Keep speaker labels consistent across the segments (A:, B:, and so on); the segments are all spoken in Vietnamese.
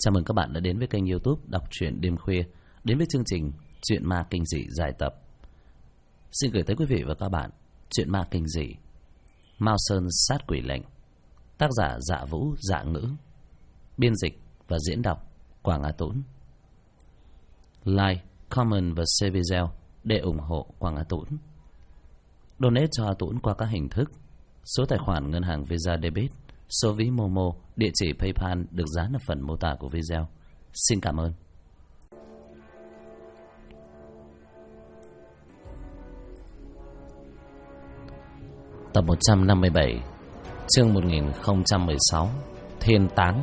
A: Chào mừng các bạn đã đến với kênh YouTube Đọc truyện đêm khuya, đến với chương trình Chuyện ma kinh dị dài tập. Xin gửi tới quý vị và các bạn Chuyện ma kinh dị Mao Sơn sát quỷ lệnh, tác giả Dạ Vũ Dạ Ngữ, biên dịch và diễn đọc Quảng Á Tũng. Like, comment và share video để ủng hộ Quảng Á Tũng. Donate cho A Tũng qua các hình thức: số tài khoản ngân hàng Visa Debit, số ví Momo, địa chỉ PayPal được dán ở phần mô tả của video. Xin cảm ơn. Tập 157, chương 1016, Thiên Táng.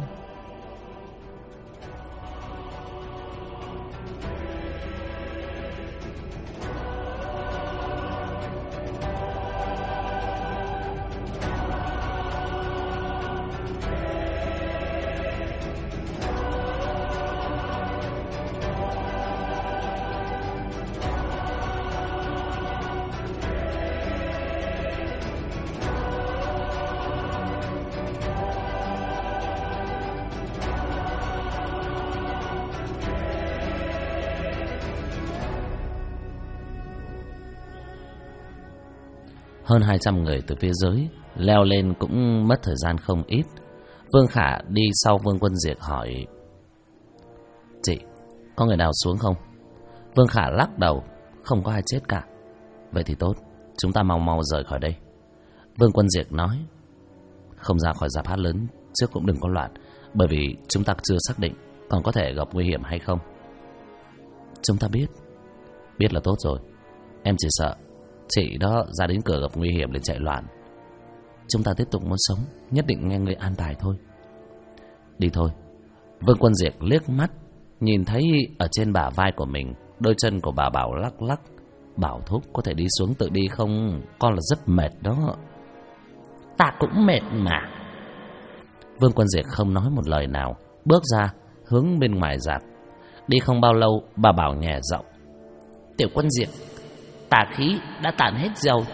A: Hơn 200 người từ phía dưới leo lên cũng mất thời gian không ít. Vương Khả đi sau Vương Quân Diệt hỏi: "Chị, có người nào xuống không?" Vương Khả lắc đầu: "Không có ai chết cả." "Vậy thì tốt, chúng ta mau mau rời khỏi đây." Vương Quân Diệt nói: "Không ra khỏi rạp hát lớn trước cũng đừng có loạn, bởi vì chúng ta chưa xác định còn có thể gặp nguy hiểm hay không." "Chúng ta biết là tốt rồi. Em chỉ sợ chị đó ra đến cửa gặp nguy hiểm liền chạy loạn. Chúng ta tiếp tục muốn sống, nhất định nghe người an bài thôi." "Đi thôi." Vương Quân Diệt liếc mắt, nhìn thấy ở trên bả vai của mình đôi chân của bà Bảo lắc lắc. Bảo thúc có thể đi xuống tự đi không? Con là rất mệt đó.
B: "Ta cũng mệt mà."
A: Vương Quân Diệt không nói một lời nào, bước ra hướng bên ngoài rạp. Đi không bao lâu, bà Bảo nhẹ giọng:
B: "Tiểu Quân Diệt, tà khí đã tàn hết rồi."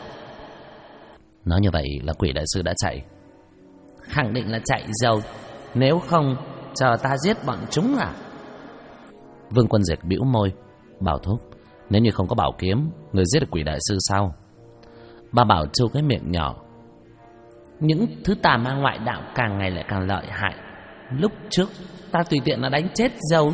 A: Nói như vậy là quỷ đại sư đã chạy?
B: "Khẳng định là chạy rồi, nếu không chờ ta giết bọn chúng à?"
A: Vương Quân Diệt bĩu môi: "Bảo thúc, nếu như không có bảo kiếm, người giết được quỷ đại sư sao?" Bà Bảo trêu cái miệng nhỏ:
B: "Những thứ tà ma ngoại đạo càng ngày lại càng lợi hại. Lúc trước ta tùy tiện là đánh chết rồi."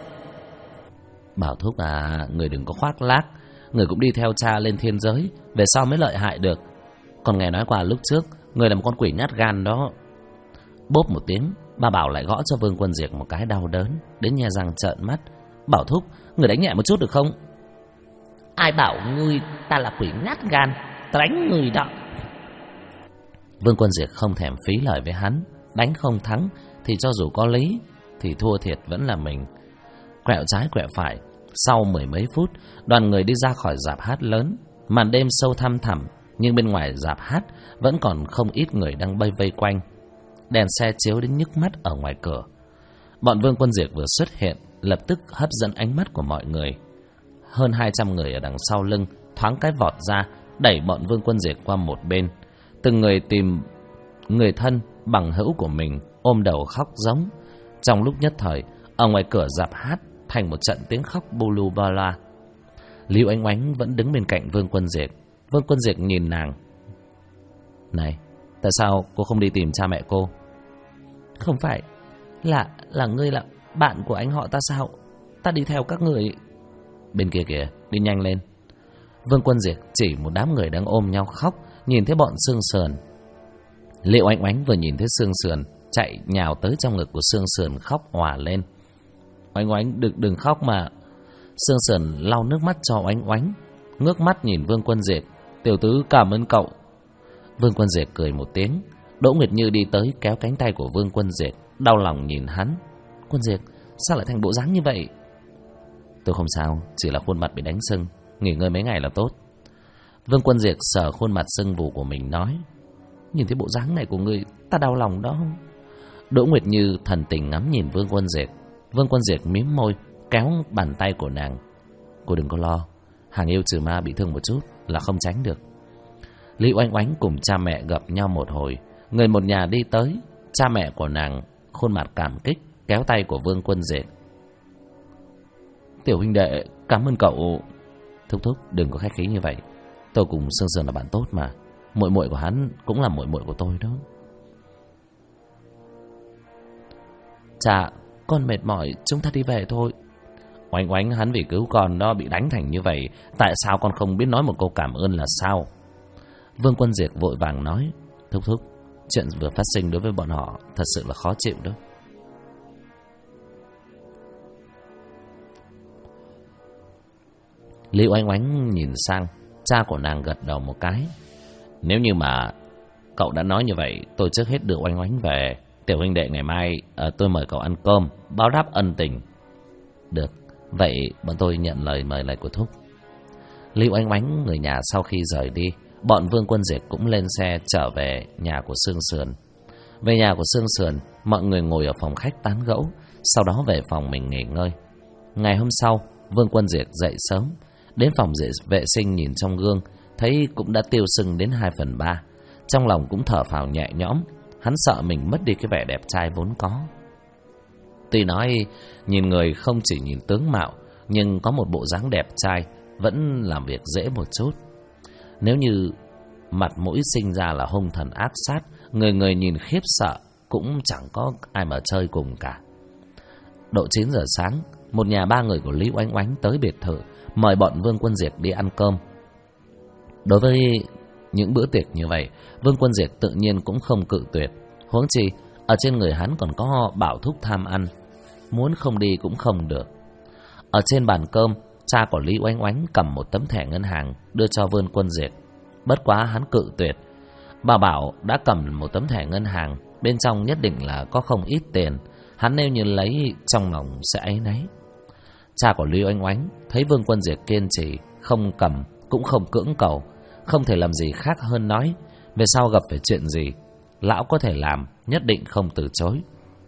A: "Bảo thúc à, người đừng có khoác lác. Người cũng đi theo cha lên thiên giới, về sau mới lợi hại được. Còn nghe nói qua lúc trước người là một con quỷ nhát gan đó." Bốp một tiếng, bà Bảo lại gõ cho Vương Quân Diệt một cái đau đớn đến nhe răng trợn mắt: "Bảo thúc, người đánh nhẹ một chút được không?"
B: "Ai bảo ngươi ta là quỷ nhát gan, ta đánh người đó."
A: Vương Quân Diệt không thèm phí lời với hắn. Đánh không thắng thì cho dù có lý thì thua thiệt vẫn là mình. Quẹo trái quẹo phải, sau mười mấy phút, đoàn người đi ra khỏi rạp hát lớn. Màn đêm sâu thăm thẳm, nhưng bên ngoài rạp hát vẫn còn không ít người đang vây quanh. Đèn xe chiếu đến nhức mắt ở ngoài cửa. Bọn Vương Quân Diệt vừa xuất hiện, lập tức hấp dẫn ánh mắt của mọi người. Hơn 200 người ở đằng sau lưng thoáng cái vọt ra, đẩy bọn Vương Quân Diệt qua một bên. Từng người tìm người thân bằng hữu của mình, ôm đầu khóc giống. Trong lúc nhất thời, ở ngoài cửa rạp hát thành một trận tiếng khóc bu lu ba la. Lưu Ánh Oánh vẫn đứng bên cạnh Vương Quân Diệt. Vương Quân Diệt nhìn nàng: "Này, tại sao cô không đi tìm cha mẹ cô?"
B: "Không phải là ngươi là bạn của anh họ ta sao? Ta đi theo các người."
A: "Bên kia kìa, đi nhanh lên." Vương Quân Diệt chỉ một đám người đang ôm nhau khóc, nhìn thấy bọn Sương Sườn. Liệu Ánh Oánh vừa nhìn thấy Sương Sườn, chạy nhào tới trong ngực của Sương Sườn khóc òa lên. "Oánh Oánh, đừng khóc mà." Sương Sườn lau nước mắt cho Oánh Oánh, ngước mắt nhìn Vương Quân Diệt: "Tiểu tứ cảm ơn cậu." Vương Quân Diệt cười một tiếng. Đỗ Nguyệt Như đi tới kéo cánh tay của Vương Quân Diệt, đau lòng nhìn hắn: "Quân Diệt, sao lại thành bộ dáng như vậy?" "Tôi không sao, chỉ là khuôn mặt bị đánh sưng, nghỉ ngơi mấy ngày là tốt." Vương Quân Diệt sờ khuôn mặt sưng vù của mình nói: "Nhìn thấy bộ dáng này của ngươi, ta đau lòng đó." Đỗ Nguyệt Như thần tình ngắm nhìn Vương Quân Diệt. Vương Quân Diệt mím môi, kéo bàn tay của nàng: "Cô đừng có lo, hàng yêu trừ ma bị thương một chút là không tránh được." Lý Oanh Oánh cùng cha mẹ gặp nhau một hồi, người một nhà đi tới. Cha mẹ của nàng khuôn mặt cảm kích, kéo tay của Vương Quân Diệt. Tiểu huynh đệ, cảm ơn cậu. Thúc thúc, đừng có khách khí như vậy. Tôi cùng Sương Sườn là bạn tốt mà. Muội muội của hắn cũng là muội muội của tôi đó. Chà, con mệt mỏi, chúng ta đi về thôi. Oánh Oánh, hắn vì cứu con nó bị đánh thành như vậy, tại sao con không biết nói một câu cảm ơn là sao? Vương Quân Diệt vội vàng nói. Thúc thúc, chuyện vừa phát sinh đối với bọn họ thật sự là khó chịu đó. Lý Oánh Oánh nhìn sang cha của nàng, gật đầu một cái. Nếu như mà cậu đã nói như vậy, tôi trước hết đưa Oánh Oánh về. Tiểu huynh đệ, ngày mai tôi mời cậu ăn cơm báo đáp ân tình. Được, vậy bọn tôi nhận lời mời này của thúc. Lý Oánh Oánh người nhà sau khi rời đi, bọn Vương Quân Diệt cũng lên xe trở về nhà của Sương Sườn. Về nhà của Sương Sườn, mọi người ngồi ở phòng khách tán gẫu, sau đó về phòng mình nghỉ ngơi. Ngày hôm sau, Vương Quân Diệt dậy sớm, đến phòng vệ sinh nhìn trong gương, thấy cũng đã tiêu sưng đến 2/3. Trong lòng cũng thở phào nhẹ nhõm, hắn sợ mình mất đi cái vẻ đẹp trai vốn có. Tuy nói nhìn người không chỉ nhìn tướng mạo, nhưng có một bộ dáng đẹp trai vẫn làm việc dễ một chút. Nếu như mặt mũi sinh ra là hung thần ác sát, người người nhìn khiếp sợ, cũng chẳng có ai mà chơi cùng cả. Độ 9 giờ sáng, một nhà 3 người của Lý Oánh Oánh tới biệt thự, mời bọn Vương Quân Diệt đi ăn cơm. Đối với những bữa tiệc như vậy, Vương Quân Diệt tự nhiên cũng không cự tuyệt. Huống chi ở trên người hắn còn có bảo thúc tham ăn, muốn không đi cũng không được. Ở trên bàn cơm, cha của Lý Oánh Oánh cầm một tấm thẻ ngân hàng đưa cho Vương Quân Diệt. Bất quá hắn cự tuyệt. Bà bảo đã cầm một tấm thẻ ngân hàng, bên trong nhất định là có không ít tiền, hắn nếu như lấy trong lòng sẽ áy náy. Cha của Lý Oánh Oánh thấy Vương Quân Diệt kiên trì, không cầm cũng không cưỡng cầu, không thể làm gì khác hơn nói về sau gặp phải chuyện gì, lão có thể làm, nhất định không từ chối.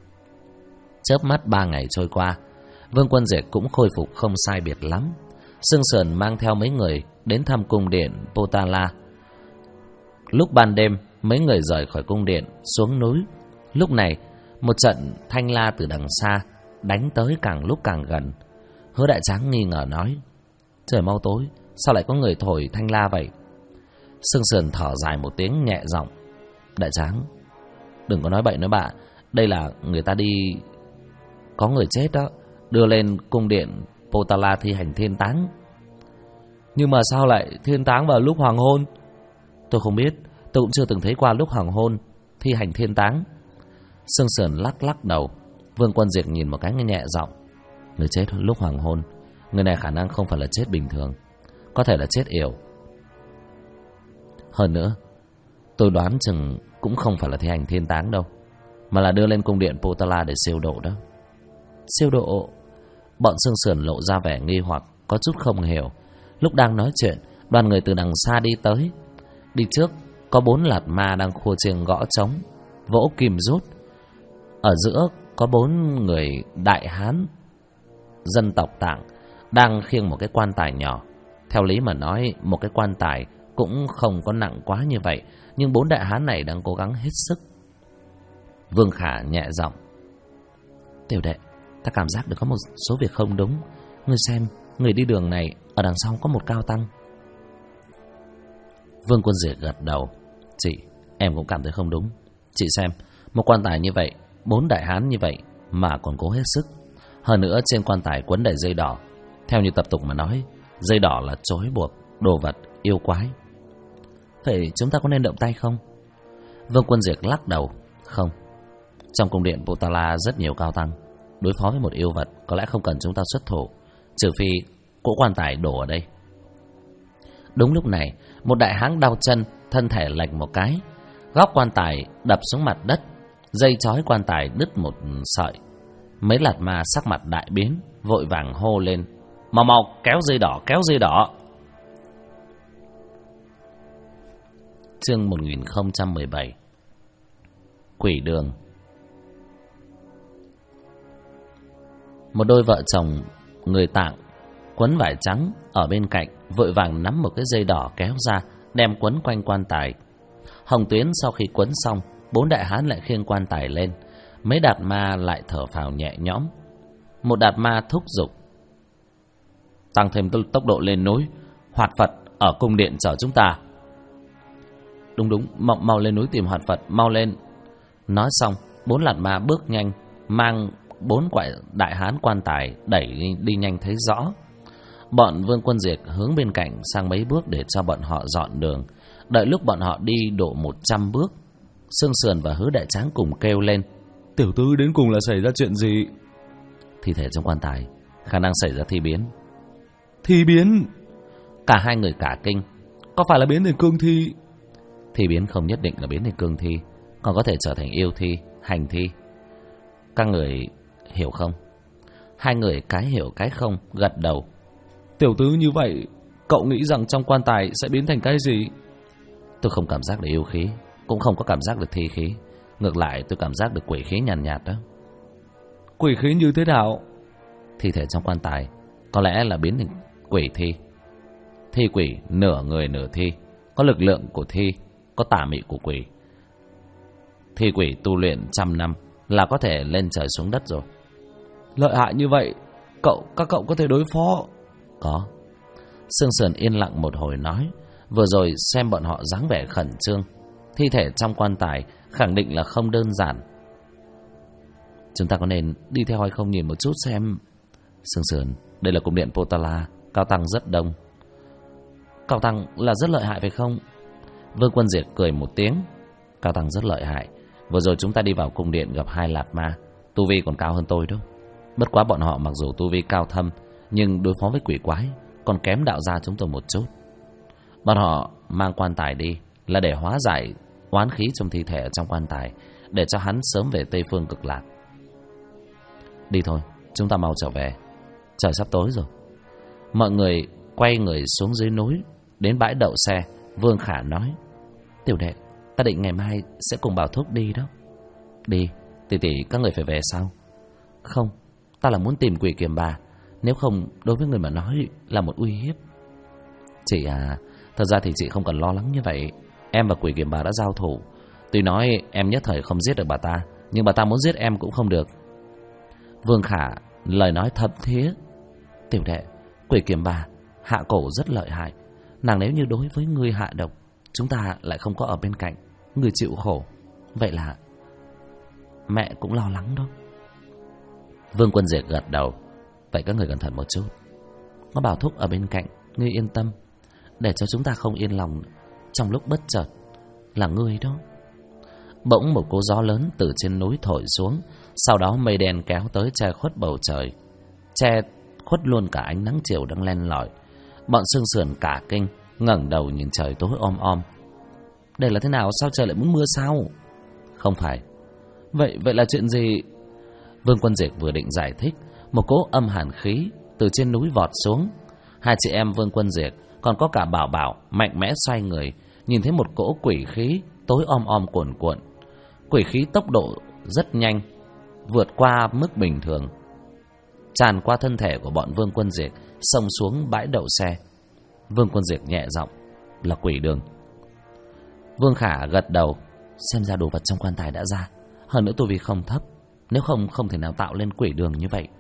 A: Chớp mắt 3 ngày trôi qua, Vương Quân Diệt cũng khôi phục không sai biệt lắm. Sương Sườn mang theo mấy người đến thăm cung điện Potala. Lúc ban đêm, mấy người rời khỏi cung điện xuống núi. Lúc này, một trận thanh la từ đằng xa đánh tới càng lúc càng gần. Hứa Đại Tráng nghi ngờ nói: trời mau tối, sao lại có người thổi thanh la vậy? Sương Sườn thở dài một tiếng nhẹ giọng: Đại Tráng, đừng có nói bậy nói bạ, đây là người ta đi có người chết đó, đưa lên cung điện Potala thi hành thiên táng. Nhưng mà sao lại thiên táng vào lúc hoàng hôn? Tôi không biết, tôi cũng chưa từng thấy qua lúc hoàng hôn thi hành thiên táng. Sương Sườn lắc lắc đầu. Vương Quân Diệt nhìn một cái nhẹ giọng: người chết lúc hoàng hôn, người này khả năng không phải là chết bình thường, có thể là chết yểu. Hơn nữa, tôi đoán chừng cũng không phải là thi hành thiên táng đâu, mà là đưa lên cung điện Potala để siêu độ đó. Siêu độ? Bọn Sương Sườn lộ ra vẻ nghi hoặc, có chút không hiểu. Lúc đang nói chuyện, đoàn người từ đằng xa đi tới. Đi trước có 4 lạt ma đang khua chiêng gõ trống, vỗ kim rút. Ở giữa có 4 người đại hán dân tộc Tạng đang khiêng một cái quan tài nhỏ. Theo lý mà nói, một cái quan tài cũng không có nặng quá như vậy, nhưng 4 đại hán này đang cố gắng hết sức. Vương Khả nhẹ giọng: tiểu đệ, ta cảm giác được có một số việc không đúng. Ngươi xem, người đi đường này ở đằng sau có một cao tăng. Vương Quân Diệt gật đầu: chị, em cũng cảm thấy không đúng. Chị xem, một quan tài như vậy, 4 đại hán như vậy mà còn cố hết sức. Hơn nữa trên quan tài quấn đầy dây đỏ. Theo như tập tục mà nói, dây đỏ là trói buộc đồ vật yêu quái. Vậy chúng ta có nên động tay không? Vương Quân Diệt lắc đầu: không. Trong cung điện Potala rất nhiều cao tăng, đối phó với một yêu vật có lẽ không cần chúng ta xuất thủ, trừ phi cỗ quan tài đổ ở đây. Đúng lúc này, một đại hán đau chân, thân thể lệch một cái, góc quan tài đập xuống mặt đất, dây trói quan tài đứt một sợi. Mấy lạt ma sắc mặt đại biến, vội vàng hô lên: mau mau kéo dây đỏ, kéo dây đỏ. Chương 1017 Quỷ đường. Một đôi vợ chồng người Tạng quấn vải trắng ở bên cạnh vội vàng nắm một cái dây đỏ kéo ra, đem quấn quanh quan tài. Hồng Tuyến sau khi quấn xong, 4 đại hán lại khiêng quan tài lên. Mấy đạt ma lại thở phào nhẹ nhõm. Một đạt ma thúc giục: tăng thêm tốc độ lên núi, Hoạt Phật ở cung điện chờ chúng ta. Đúng, mau lên núi tìm Hoạt Phật, mau lên. Nói xong, 4 lạt ma bước nhanh, mang 4 quại đại hán quan tài đẩy đi nhanh thấy rõ. Bọn Vương Quân Diệt hướng bên cạnh sang mấy bước để cho bọn họ dọn đường. Đợi lúc bọn họ đi độ 100 bước, Sương Sườn và Hứa Đại Tráng cùng kêu lên:
C: tiểu tứ đến cùng là xảy ra chuyện gì?
A: Thi thể trong quan tài, khả năng xảy ra thi biến.
C: Thi biến?
A: Cả hai người cả kinh.
C: Có phải là biến thành cương thi?
A: Thi biến không nhất định là biến thành cương thi, còn có thể trở thành yêu thi, hành thi. Các người hiểu không? Hai người cái hiểu cái không gật đầu.
C: Tiểu tứ như vậy, cậu nghĩ rằng trong quan tài sẽ biến thành cái gì?
A: Tôi không cảm giác được yêu khí, cũng không có cảm giác được thi khí. Ngược lại tôi cảm giác được quỷ khí nhàn nhạt đó.
C: Quỷ khí như thế nào?
A: Thi thể trong quan tài có lẽ là biến thành quỷ thi. Thi quỷ nửa người nửa thi, có lực lượng của thi, có tà mị của quỷ. Thi quỷ tu luyện 100 năm là có thể lên trời xuống đất rồi.
C: Lợi hại như vậy, các cậu có thể đối phó?
A: Có. Sương Sườn yên lặng một hồi nói. Vừa rồi xem bọn họ dáng vẻ khẩn trương, thi thể trong quan tài khẳng định là không đơn giản. Chúng ta có nên đi theo hay không, nhìn một chút xem? Sương Sườn, đây là cung điện Potala, cao tăng rất đông. Cao tăng là rất lợi hại phải không? Vương Quân Diệt cười một tiếng. Cao tăng rất lợi hại. Vừa rồi chúng ta đi vào cung điện gặp 2 lạt ma, tu vi còn cao hơn tôi đó. Bất quá bọn họ mặc dù tu vi cao thâm, nhưng đối phó với quỷ quái còn kém đạo gia chúng tôi một chút. Bọn họ mang quan tài đi là để hóa giải oán khí trong thi thể ở trong quan tài, để cho hắn sớm về Tây Phương Cực Lạc. Đi thôi, chúng ta mau trở về, trời sắp tối rồi. Mọi người quay người xuống dưới núi. Đến bãi đậu xe, Vương Khả nói: tiểu đệ, ta định ngày mai sẽ cùng Bảo Thúc đi đó. Đi, tỷ các người phải về sao? Không, ta là muốn tìm quỷ Kiềm Bà. Nếu không, đối với người mà nói là một uy hiếp. Chị à, thật ra thì chị không cần lo lắng như vậy. Em và quỷ Kiềm Bà đã giao thủ. Tuy nói em nhất thời không giết được bà ta, nhưng bà ta muốn giết em cũng không được. Vương Khả lời nói thâm thía: tiểu đệ, quỷ Kiềm Bà hạ cổ rất lợi hại. Nàng nếu như đối với ngươi hạ độc, chúng ta lại không có ở bên cạnh, ngươi chịu khổ. Vậy là mẹ cũng lo lắng đó. Vương Quân Diệt gật đầu. Vậy các người cẩn thận một chút. Có Bảo Thúc ở bên cạnh, ngươi yên tâm. Để cho chúng ta không yên lòng trong lúc bất chợt là ngươi đó. Bỗng một cỗ gió lớn từ trên núi thổi xuống. Sau đó mây đen kéo tới che khuất bầu trời, che khuất luôn cả ánh nắng chiều đang len lỏi. Bọn Sương Sườn cả kinh, ngẩng đầu nhìn trời tối om om. Đây là thế nào? Sao trời lại muốn mưa sao? Không phải. Vậy là chuyện gì? Vương Quân Diệt vừa định giải thích, một cỗ âm hàn khí từ trên núi vọt xuống. Hai chị em Vương Quân Diệt còn có cả Bảo Bảo mạnh mẽ xoay người, nhìn thấy một cỗ quỷ khí tối om om cuồn cuộn. Quỷ khí tốc độ rất nhanh, vượt qua mức bình thường, tràn qua thân thể của bọn Vương Quân Diệt, xông xuống bãi đậu xe. Vương Quân Diệt nhẹ giọng: là quỷ đường. Vương Khả gật đầu. Xem ra đồ vật trong quan tài đã ra. Hơn nữa tu vi không thấp, nếu không thể nào tạo lên quỷ đường như vậy.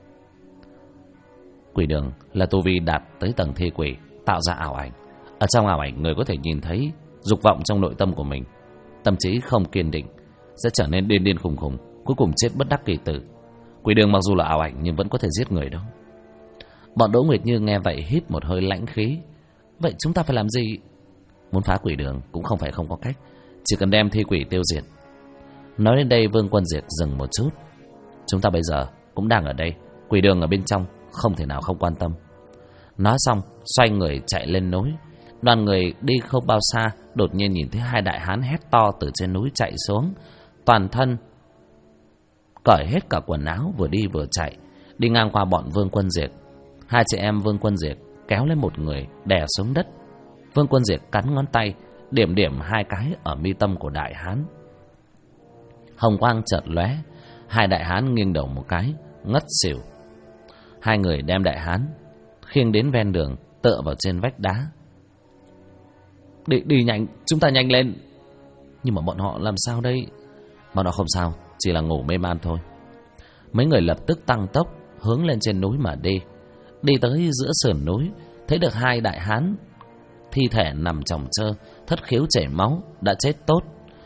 A: Quỷ đường là tu vi đạt tới tầng thi quỷ, tạo ra ảo ảnh. Ở trong ảo ảnh, người có thể nhìn thấy dục vọng trong nội tâm của mình. Tâm trí không kiên định sẽ trở nên điên khùng khùng, cuối cùng chết bất đắc kỳ tử. Quỷ đường mặc dù là ảo ảnh nhưng vẫn có thể giết người đó. Bọn Đỗ Nguyệt Như nghe vậy hít một hơi lãnh khí. Vậy chúng ta phải làm gì? Muốn phá quỷ đường cũng không phải không có cách, chỉ cần đem thi quỷ tiêu diệt. Nói đến đây Vương Quân Diệt dừng một chút. Chúng ta bây giờ cũng đang ở đây, quỷ đường ở bên trong, không thể nào không quan tâm. Nói xong xoay người chạy lên núi. Đoàn người đi không bao xa, đột nhiên nhìn thấy 2 đại hán hét to từ trên núi chạy xuống. Toàn thân cởi hết cả quần áo, vừa đi vừa chạy, đi ngang qua bọn Vương Quân Diệt. 2 chị em Vương Quân Diệt kéo lên một người, đè xuống đất. Vương Quân Diệt cắn ngón tay, điểm 2 cái ở mi tâm của đại hán. Hồng quang chợt lóe, 2 đại hán nghiêng đầu một cái, ngất xỉu. 2 người đem đại hán khiêng đến ven đường, tựa vào trên vách đá. Đi nhanh, chúng ta nhanh lên. Nhưng mà bọn họ làm sao đây? Bọn họ không sao, chỉ là ngủ mê man thôi. Mấy người lập tức tăng tốc hướng lên trên núi mà đi. Đi tới giữa sườn núi, thấy được hai đại hán thi thể nằm chồng chơ, thất khiếu chảy máu, đã chết tốt.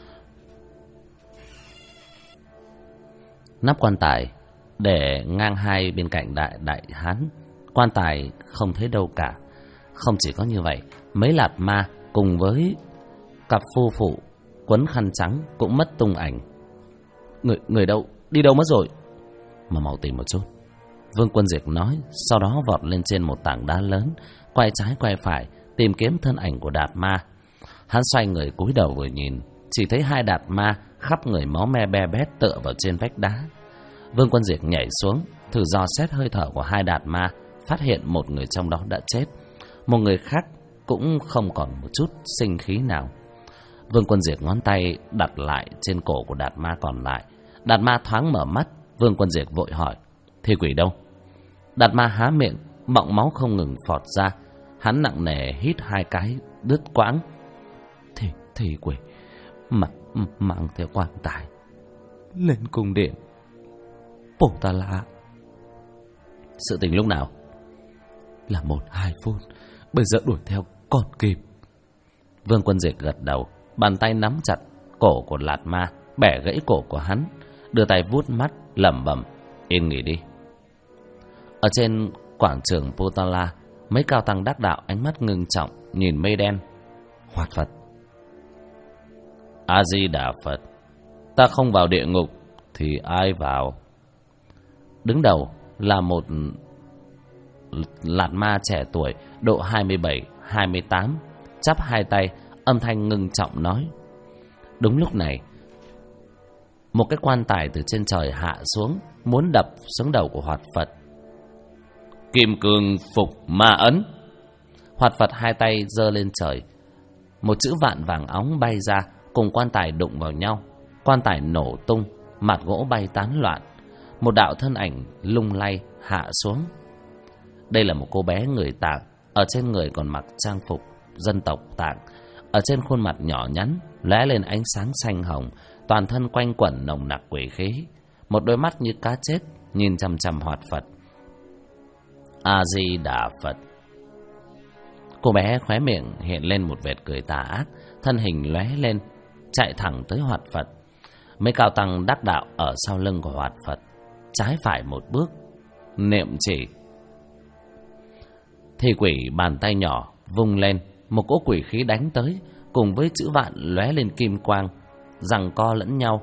A: Nắp quan tài để ngang hai bên cạnh đại hán. Quan tài không thấy đâu cả. Không chỉ có như vậy, mấy lạt ma cùng với cặp phu phụ quấn khăn trắng cũng mất tung ảnh. Người đâu? Đi đâu mất rồi? Mà mau tìm một chút, Vương Quân Diệt nói. Sau đó vọt lên trên một tảng đá lớn, quay trái quay phải tìm kiếm thân ảnh của Đạt Ma. Hắn xoay người cúi đầu vừa nhìn, chỉ thấy hai Đạt Ma khắp người máu me be bét tựa vào trên vách đá. Vương Quân Diệt nhảy xuống thử dò xét hơi thở của hai Đạt Ma, phát hiện một người trong đó đã chết, một người khác cũng không còn một chút sinh khí nào. Vương Quân Diệt ngón tay đặt lại trên cổ của Đạt Ma còn lại. Đạt Ma thoáng mở mắt. Vương Quân Diệt vội hỏi: Thi quỷ đâu? Đạt Ma há miệng, bọng máu không ngừng phọt ra. Hắn nặng nề hít hai cái đứt quãng. Thi quỷ mang theo quan tài lên cung điện Potala. Sự tình lúc nào? Là 1-2 phút. Bây giờ đuổi theo còn kịp. Vương Quân Diệt gật đầu, bàn tay nắm chặt cổ của Lạt Ma, bẻ gãy cổ của hắn, đưa tay vuốt mắt lẩm bẩm: Yên nghỉ đi. Ở trên quảng trường Potala, mấy cao tăng đắc đạo ánh mắt ngưng trọng nhìn mây đen. Hoạt Phật. A Di Đà Phật. Ta không vào địa ngục thì ai vào? Đứng đầu là một Lạt Ma trẻ tuổi độ 27-28, chắp hai tay, âm thanh ngưng trọng nói. Đúng lúc này, một cái quan tài từ trên trời hạ xuống, muốn đập xuống đầu của Hoạt Phật. Kim cương phục ma ấn. Hoạt Phật hai tay giơ lên trời, một chữ vạn vàng óng bay ra, cùng quan tài đụng vào nhau. Quan tài nổ tung, mặt gỗ bay tán loạn. Một đạo thân ảnh lung lay hạ xuống. Đây là một cô bé người Tạng, ở trên người còn mặc trang phục dân tộc Tạng. Ở trên khuôn mặt nhỏ nhắn lóe lên ánh sáng xanh hồng, toàn thân quanh quẩn nồng nặc quỷ khí. Một đôi mắt như cá chết nhìn chằm chằm Hoạt Phật. A Di Đà Phật. Cô bé khóe miệng hiện lên một vệt cười tà ác, thân hình lóe lên chạy thẳng tới Hoạt Phật. Mấy cao tăng đắc đạo ở sau lưng của Hoạt Phật trái phải một bước niệm chỉ. Thì quỷ bàn tay nhỏ vung lên, một cỗ quỷ khí đánh tới, cùng với chữ vạn lóe lên kim quang, giằng co lẫn nhau.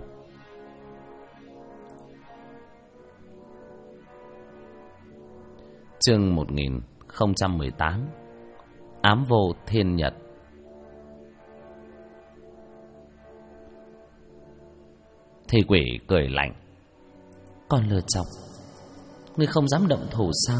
A: Chương 1018. Ám vô thiên nhật. Thì quỷ cười lạnh. Con lừa chọc, ngươi không dám động thủ sao?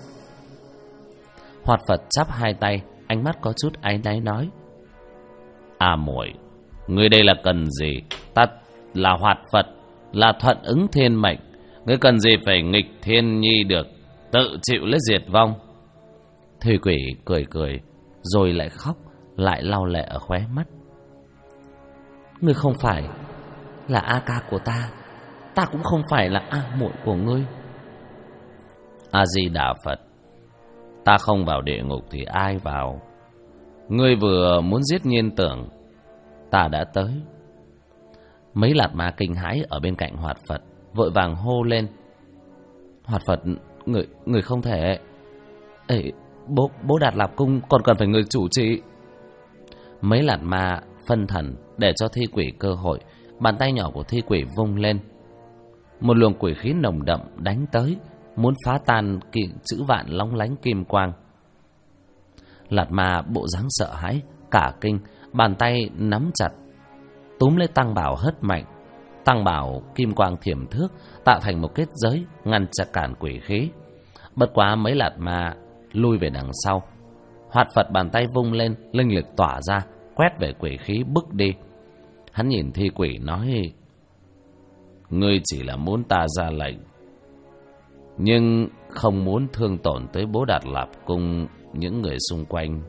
A: Hoạt Phật chắp hai tay, ánh mắt có chút áy náy nói. À muội, ngươi đây là cần gì? Ta là Hoạt Phật, là thuận ứng thiên mệnh. Ngươi cần gì phải nghịch thiên nhi được, tự chịu lấy diệt vong. Thủy quỷ cười cười, rồi lại khóc, lại lau lệ ở khóe mắt. Ngươi không phải là A ca của ta, ta cũng không phải là A muội của ngươi. A Di Đà Phật. Ta không vào địa ngục thì ai vào? Ngươi vừa muốn giết Nhiên Tưởng, ta đã tới. Mấy lạt ma kinh hãi ở bên cạnh Hoạt Phật vội vàng hô lên. Hoạt Phật, người không thể. Ê, bố Đạt Lạp Cung còn cần phải người chủ trì. Mấy lạt ma phân thần để cho thi quỷ cơ hội. Bàn tay nhỏ của thi quỷ vung lên, một luồng quỷ khí nồng đậm đánh tới, muốn phá tan chữ vạn lóng lánh kim quang. Lạt ma bộ dáng sợ hãi cả kinh, bàn tay nắm chặt túm lấy tăng bảo hất mạnh. Tăng bảo kim quang thiểm thước, tạo thành một kết giới ngăn chặn cản quỷ khí. Bất quá mấy lạt ma lui về đằng sau. Hoạt Phật bàn tay vung lên, linh lực tỏa ra, quét về quỷ khí bước đi. Hắn nhìn thi quỷ nói. Ngươi chỉ là muốn ta ra lệnh, nhưng không muốn thương tổn tới bố Đạt Lạp Cung những người xung quanh.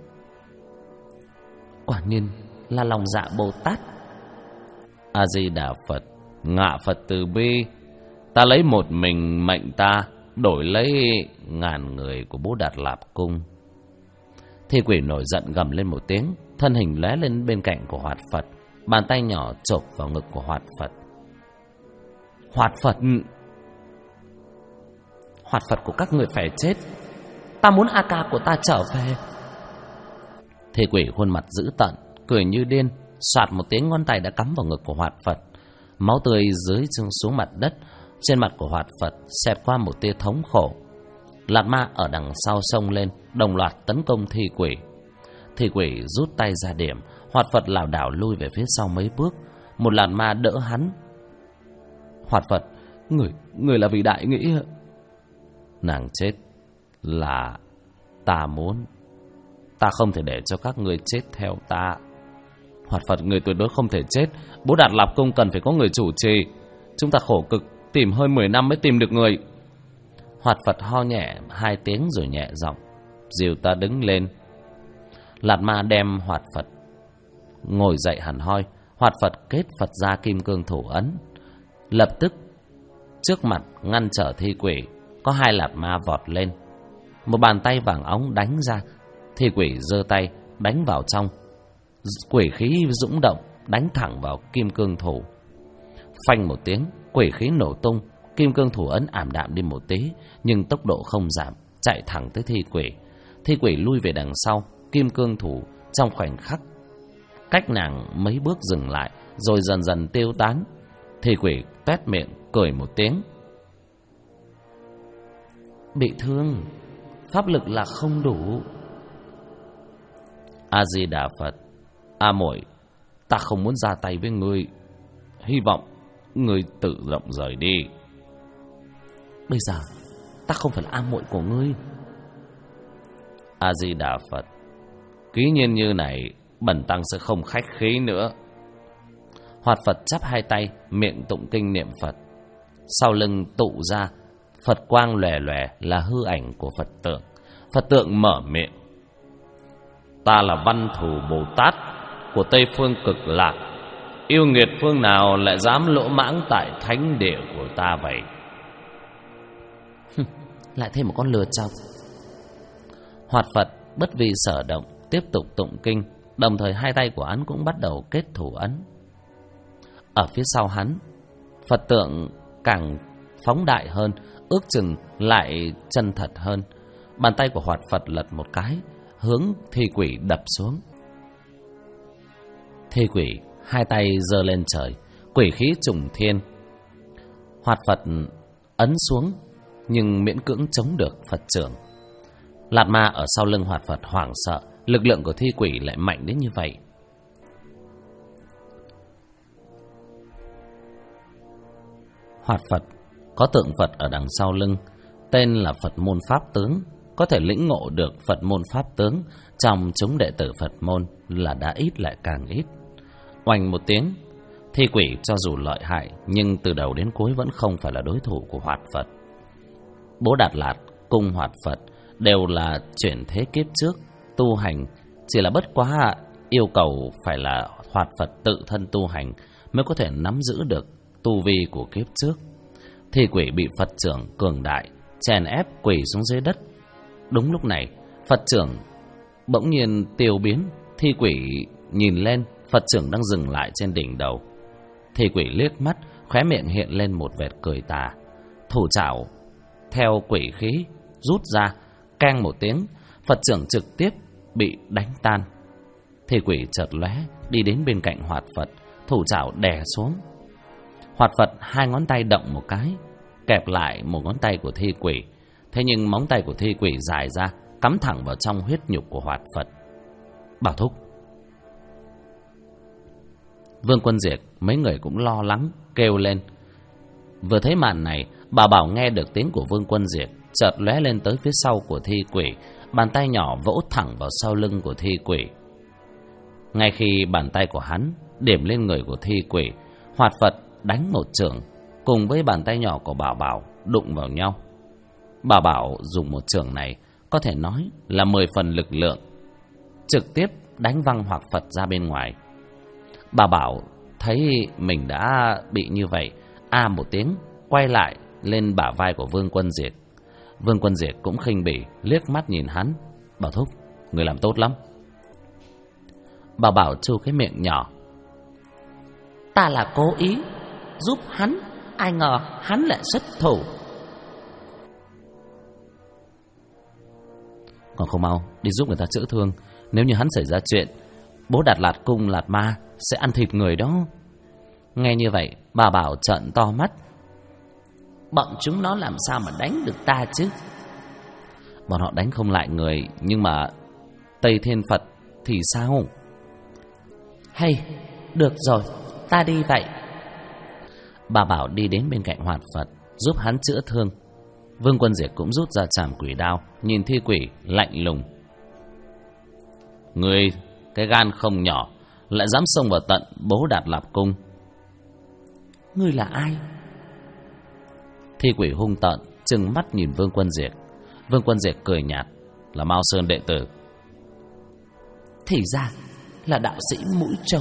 A: Quả nhiên là lòng dạ Bồ Tát. A Di Đà Phật. Ngạ Phật từ bi, ta lấy một mình mệnh ta đổi lấy ngàn người của Bố Đạt Lạp Cung. Thi quỷ nổi giận gầm lên một tiếng, thân hình lóe lên bên cạnh của Hoạt Phật, bàn tay nhỏ chộp vào ngực của Hoạt Phật. Hoạt Phật! Hoạt Phật của các người phải chết. Ta muốn A Ca của ta trở về. Thi quỷ khuôn mặt dữ tợn, cười như điên, soạt một tiếng ngón tay đã cắm vào ngực của Hoạt Phật. Máu tươi dưới xuống mặt đất. Trên mặt của Hoạt Phật xẹt qua một tia thống khổ. Lạt Ma ở đằng sau xông lên, đồng loạt tấn công thi quỷ. Thi quỷ rút tay ra điểm, Hoạt Phật lảo đảo lui về phía sau mấy bước. Một Lạt Ma đỡ hắn. Hoạt Phật, người là vì đại nghĩa. Nàng chết là ta muốn. Ta không thể để cho các ngươi chết theo ta. Hoạt Phật, người tuyệt đối không thể chết. Bố Đạt Lạp Cung cần phải có người chủ trì. Chúng ta khổ cực tìm hơn 10 năm mới tìm được người. Hoạt Phật ho nhẹ 2 tiếng rồi nhẹ giọng: dìu ta đứng lên. Lạt Ma đem Hoạt Phật ngồi dậy hẳn hoi. Hoạt Phật kết Phật ra kim cương thủ ấn. Lập tức trước mặt ngăn trở thi quỷ, có 2 Lạt Ma vọt lên. Một bàn tay vàng óng đánh ra. Thi quỷ giơ tay đánh vào trong. Quỷ khí dũng động, đánh thẳng vào kim cương thủ. Phanh một tiếng, quỷ khí nổ tung. Kim cương thủ ấn ảm đạm đi một tí, nhưng tốc độ không giảm, chạy thẳng tới thi quỷ. Thi quỷ lui về đằng sau. Kim cương thủ trong khoảnh khắc cách nàng mấy bước dừng lại, rồi dần dần tiêu tán. Thi quỷ toét miệng cười một tiếng: bị thương, pháp lực là không đủ. A Di Đà Phật. A muội, ta không muốn ra tay với ngươi, hy vọng ngươi tự động rời đi. Bây giờ ta không phải là a muội của ngươi. A Di Đà Phật. Ký nhiên như này, bần tăng sẽ không khách khí nữa. Hoạt Phật chắp 2 tay, miệng tụng kinh niệm Phật. Sau lưng tụ ra Phật quang lòe lòe là hư ảnh của Phật tượng. Phật tượng mở miệng: ta là Văn Thù Bồ Tát của Tây Phương Cực Lạc. Yêu nghiệt phương nào lại dám lỗ mãng tại thánh địa của ta vậy?
B: Lại thêm một con lừa chọc.
A: Hoạt Phật bất vi sở động, tiếp tục tụng kinh. Đồng thời 2 tay của hắn cũng bắt đầu kết thủ ấn. Ở phía sau hắn, Phật tượng càng phóng đại hơn, ước chừng lại chân thật hơn. Bàn tay của Hoạt Phật lật một cái, hướng thi quỷ đập xuống. Thi quỷ 2 tay giơ lên trời, quỷ khí trùng thiên. Hoạt Phật ấn xuống, nhưng miễn cưỡng chống được Phật trưởng. Lạt Ma ở sau lưng Hoạt Phật hoảng sợ, lực lượng của thi quỷ lại mạnh đến như vậy. Hoạt Phật có tượng Phật ở đằng sau lưng, tên là Phật môn Pháp tướng, có thể lĩnh ngộ được Phật môn Pháp tướng trong chúng đệ tử Phật môn là đã ít lại càng ít. Oanh một tiếng, thi quỷ cho dù lợi hại nhưng từ đầu đến cuối vẫn không phải là đối thủ của Hoạt Phật. Bố Đạt Lạt Cung Hoạt Phật đều là chuyển thế kiếp trước tu hành, chỉ là bất quá yêu cầu phải là Hoạt Phật tự thân tu hành mới có thể nắm giữ được tu vi của kiếp trước. Thi quỷ bị Phật trưởng cường đại chèn ép quỳ xuống dưới đất. Đúng lúc này, Phật trưởng bỗng nhiên tiêu biến. Thi quỷ nhìn lên, Phật trưởng đang dừng lại trên đỉnh đầu. Thi quỷ liếc mắt, khóe miệng hiện lên một vệt cười tà. Thủ trảo theo quỷ khí rút ra, keng một tiếng, Phật trưởng trực tiếp bị đánh tan. Thi quỷ chợt lóe đi đến bên cạnh Hoạt Phật, thủ trảo đè xuống. Hoạt Phật 2 ngón tay động một cái, kẹp lại một ngón tay của thi quỷ. Thế nhưng móng tay của thi quỷ dài ra, cắm thẳng vào trong huyết nhục của Hoạt Phật. Bảo thúc. Vương Quân Diệt mấy người cũng lo lắng kêu lên. Vừa thấy màn này, bà Bảo nghe được tiếng của Vương Quân Diệt, chợt lóe lên tới phía sau của thi quỷ, bàn tay nhỏ vỗ thẳng vào sau lưng của thi quỷ. Ngay khi bàn tay của hắn điểm lên người của thi quỷ, Hoạt Phật đánh một chưởng cùng với bàn tay nhỏ của bà Bảo đụng vào nhau. Bà Bảo dùng một chưởng này có thể nói là 10 phần lực lượng, trực tiếp đánh văng Hoạt Phật ra bên ngoài. Bà Bảo thấy mình đã bị như vậy, a một tiếng, quay lại lên bả vai của Vương Quân Diệt. Vương Quân Diệt cũng khinh bỉ liếc mắt nhìn hắn. Bảo thúc, người làm tốt lắm. Bảo Bảo chu cái miệng nhỏ.
B: Ta là cố ý giúp hắn, ai ngờ hắn lại xuất thủ.
A: Còn không mau đi giúp người ta chữa thương. Nếu như hắn xảy ra chuyện, bố Đạt Lạt Cung Lạt Ma sẽ ăn thịt người đó. Nghe như vậy, bà Bảo trợn to mắt.
B: Bọn chúng nó làm sao mà đánh được ta chứ?
A: Bọn họ đánh không lại người, nhưng mà Tây Thiên Phật thì sao?
B: Hay, được rồi, ta đi vậy.
A: Bà Bảo đi đến bên cạnh Hoạt Phật, giúp hắn chữa thương. Vương Quân Diệt cũng rút ra trảm quỷ đao, nhìn thi quỷ lạnh lùng. Ngươi, cái gan không nhỏ, lại dám xông vào tận bố Đạt Lạp Cung.
B: Ngươi là ai?
A: Thi quỷ hung tợn, trừng mắt nhìn Vương Quân Diệt. Vương Quân Diệt cười nhạt, là Mao Sơn đệ tử.
B: Thì ra là đạo sĩ Mũi Trâu.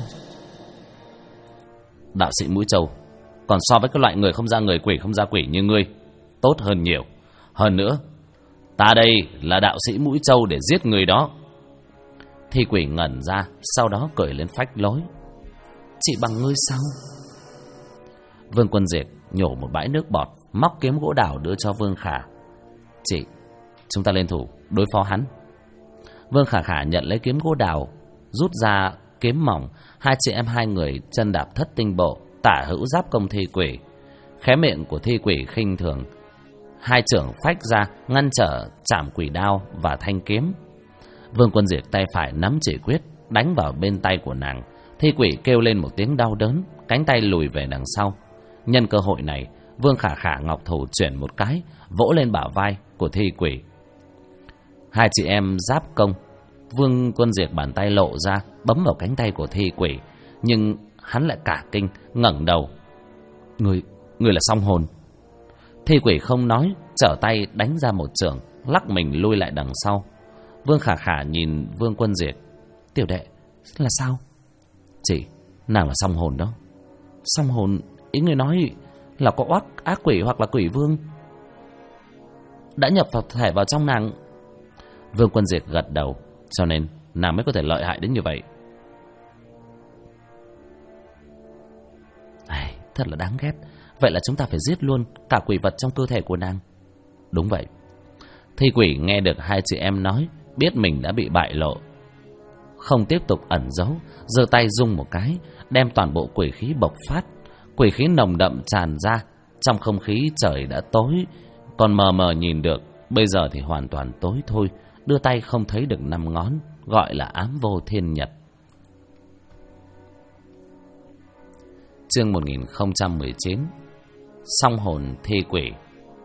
A: Đạo sĩ Mũi Trâu còn so với cái loại người không ra người, quỷ không ra quỷ như ngươi tốt hơn nhiều. Hơn nữa, ta đây là đạo sĩ Mũi Trâu để giết người đó. Thi quỷ ngẩn ra, sau đó cười lên phách lối.
B: Chỉ bằng ngươi sao?
A: Vương Quân Diệt nhổ một bãi nước bọt, móc kiếm gỗ đào đưa cho Vương Khả. Chị, chúng ta lên thủ đối phó hắn. Vương Khả Khả nhận lấy kiếm gỗ đào, rút ra kiếm mỏng. Hai chị em hai người chân đạp thất tinh bộ, tả hữu giáp công thi quỷ. Khóe miệng của thi quỷ khinh thường, hai chưởng phách ra ngăn trở trảm quỷ đao và thanh kiếm. Vương Quân Diệt tay phải nắm chỉ quyết, đánh vào bên tay của nàng. Thi quỷ kêu lên một tiếng đau đớn, cánh tay lùi về đằng sau. Nhân cơ hội này, Vương Khả Khả ngọc thủ chuyển một cái, vỗ lên bả vai của thi quỷ. Hai chị em giáp công. Vương Quân Diệt bàn tay lộ ra, bấm vào cánh tay của thi quỷ, nhưng hắn lại cả kinh, ngẩng đầu. Người là song hồn. Thi quỷ không nói, trở tay đánh ra một chưởng, lắc mình lui lại đằng sau. Vương Khả Khả nhìn Vương Quân Diệt. Tiểu đệ, là sao? Chị, nàng là song hồn đó.
B: Song hồn, ý người nói là có ác quỷ hoặc là quỷ vương đã nhập vào thể vào trong nàng.
A: Vương Quân Diệt gật đầu, cho nên nàng mới có thể lợi hại đến như vậy.
B: Thật là đáng ghét. Vậy là chúng ta phải giết luôn cả quỷ vật trong cơ thể của nàng.
A: Đúng vậy. Thi quỷ nghe được hai chị em nói, biết mình đã bị bại lộ, không tiếp tục ẩn giấu, giơ tay rung một cái, đem toàn bộ quỷ khí bộc phát. Quỷ khí nồng đậm tràn ra. Trong không khí trời đã tối, còn mờ mờ nhìn được, bây giờ thì hoàn toàn tối thôi. Đưa tay không thấy được 5 ngón, gọi là ám vô thiên nhật. Chương 1019. Song hồn thi quỷ.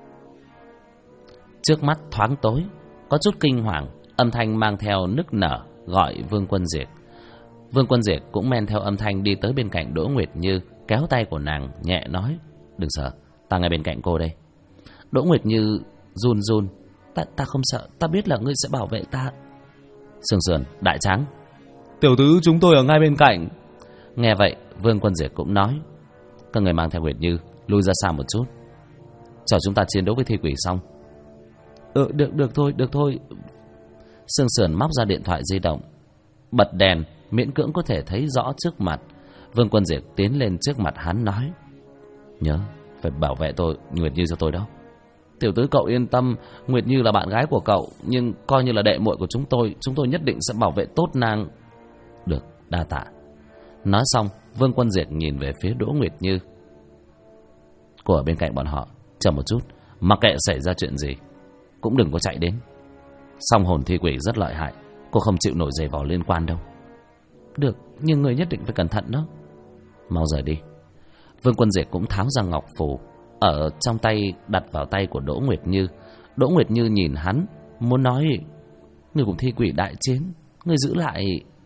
A: Trước mắt thoáng tối, có chút kinh hoàng, âm thanh mang theo nức nở gọi Vương Quân Diệt. Vương Quân Diệt cũng men theo âm thanh đi tới bên cạnh Đỗ Nguyệt Như, kéo tay của nàng nhẹ nói: Đừng sợ, ta ngay bên cạnh cô đây. Đỗ Nguyệt Như run run: Ta không sợ, ta biết là ngươi sẽ bảo vệ ta. Sương Sườn, Đại Tráng,
C: tiểu tứ chúng tôi ở ngay bên cạnh.
A: Nghe vậy, Vương Quân Diệt cũng nói: Các người mang theo Nguyệt Như lui ra xa một chút, chờ chúng ta chiến đấu với thi quỷ xong.
B: Được thôi.
A: Sương Sườn móc ra điện thoại di động, bật đèn, miễn cưỡng có thể thấy rõ trước mặt. Vương Quân Diệt tiến lên trước mặt hắn nói: Nhớ phải bảo vệ tôi, Nguyệt Như cho tôi đó.
B: Tiểu tứ cậu yên tâm, Nguyệt Như là bạn gái của cậu, nhưng coi như là đệ muội của chúng tôi nhất định sẽ bảo vệ tốt nàng.
A: Được, đa tạ. Nói xong, Vương Quân Diệt nhìn về phía Đỗ Nguyệt Như. Cô ở bên cạnh bọn họ, chờ một chút, mặc kệ xảy ra chuyện gì cũng đừng có chạy đến. Song hồn thi quỷ rất lợi hại, cô không chịu nổi giày vò liên quan đâu.
B: Được, nhưng người nhất định phải cẩn thận đó.
A: Mau rời đi. Vương Quân Diệt cũng tháo ra ngọc phù ở trong tay, đặt vào tay của Đỗ Nguyệt Như. Đỗ Nguyệt Như nhìn hắn, muốn nói: Người cùng thi quỷ đại chiến, người giữ lại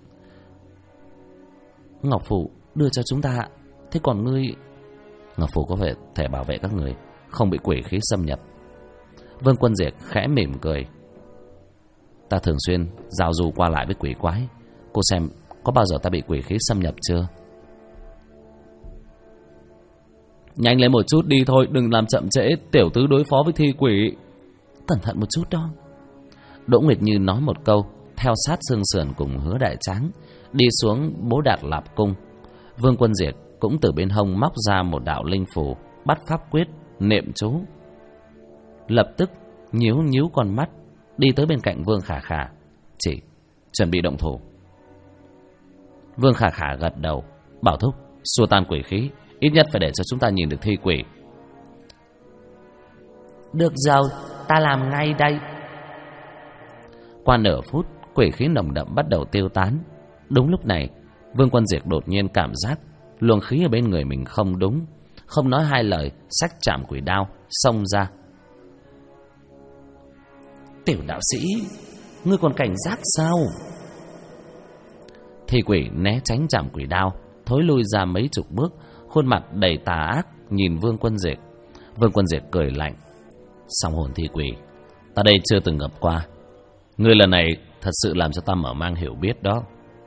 B: ngọc phù đưa cho chúng ta. Thế còn ngươi?
A: Ngọc phù có thể bảo vệ các người không bị quỷ khí xâm nhập. Vương Quân Diệt khẽ mỉm cười: Ta thường xuyên giao du qua lại với quỷ quái, cô xem có bao giờ ta bị quỷ khí xâm nhập chưa?
C: Nhanh lên một chút đi thôi, đừng làm chậm trễ, tiểu tứ đối phó với thi quỷ.
A: Cẩn thận một chút đó. Đỗ Nguyệt Như nói một câu, theo sát Sương Sườn cùng Hứa Đại Tráng đi xuống Bố Đạt Lạp Cung. Vương Quân Diệt cũng từ bên hông móc ra một đạo linh phù, bắt pháp quyết, niệm chú. Lập tức nhíu nhíu con mắt, đi tới bên cạnh Vương Khả Khả, chỉ chuẩn bị động thủ. Vương Khả Khả gật đầu, bảo thúc xua tan quỷ khí, ít nhất phải để cho chúng ta nhìn được thi quỷ.
B: Được rồi, ta làm ngay đây.
A: Qua nửa phút, quỷ khí nồng đậm bắt đầu tiêu tán. Đúng lúc này, Vương Quân Diệt đột nhiên cảm giác luồng khí ở bên người mình không đúng, không nói hai lời, xách trảm quỷ đao xông ra.
B: Tiểu đạo sĩ, ngươi còn cảnh giác sao?
A: Thi quỷ né tránh trảm quỷ đao, thối lui ra mấy chục bước, khuôn mặt đầy tà ác nhìn Vương Quân Diệt. Vương Quân Diệt cười lạnh. Song hồn thi quỷ, ta đây chưa từng gặp qua. Ngươi lần này thật sự làm cho ta mở mang hiểu biết đó.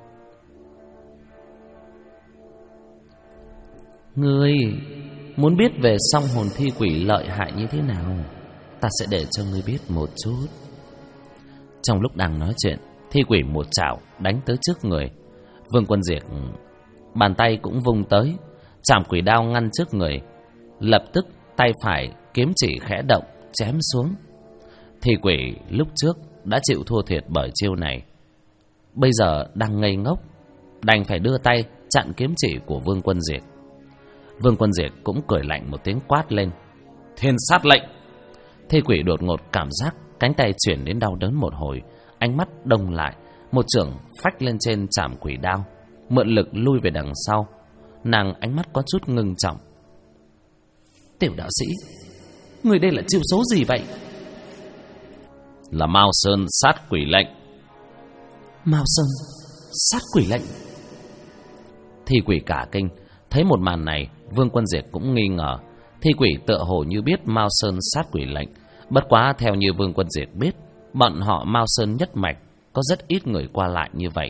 B: Ngươi muốn biết về song hồn thi quỷ lợi hại như thế nào? Ta sẽ để cho ngươi biết một chút.
A: Trong lúc đang nói chuyện, thi quỷ một chảo đánh tới trước người. Vương Quân Diệt bàn tay cũng vung tới, trảm quỷ đao ngăn trước người. Lập tức tay phải kiếm chỉ khẽ động, chém xuống. Thi quỷ lúc trước đã chịu thua thiệt bởi chiêu này, bây giờ đang ngây ngốc, đành phải đưa tay chặn kiếm chỉ của Vương Quân Diệt. Vương Quân Diệt cũng cười lạnh một tiếng, quát lên: Thiên sát lệnh! Thi quỷ đột ngột cảm giác cánh tay chuyển đến đau đớn một hồi, ánh mắt đông lại, một chưởng phách lên trên trảm quỷ đao, mượn lực lui về đằng sau. Nàng ánh mắt có chút ngưng trọng.
B: Tiểu đạo sĩ, người đây là chiêu số gì vậy?
A: Là Mao Sơn sát quỷ lệnh.
B: Mao Sơn sát quỷ lệnh?
A: Thi quỷ cả kinh, thấy một màn này, Vương Quân Diệt cũng nghi ngờ. Thi quỷ tựa hồ như biết Mao Sơn sát quỷ lệnh, bất quá theo như Vương Quân Diệt biết, bọn họ Mao Sơn nhất mạch có rất ít người qua lại như vậy.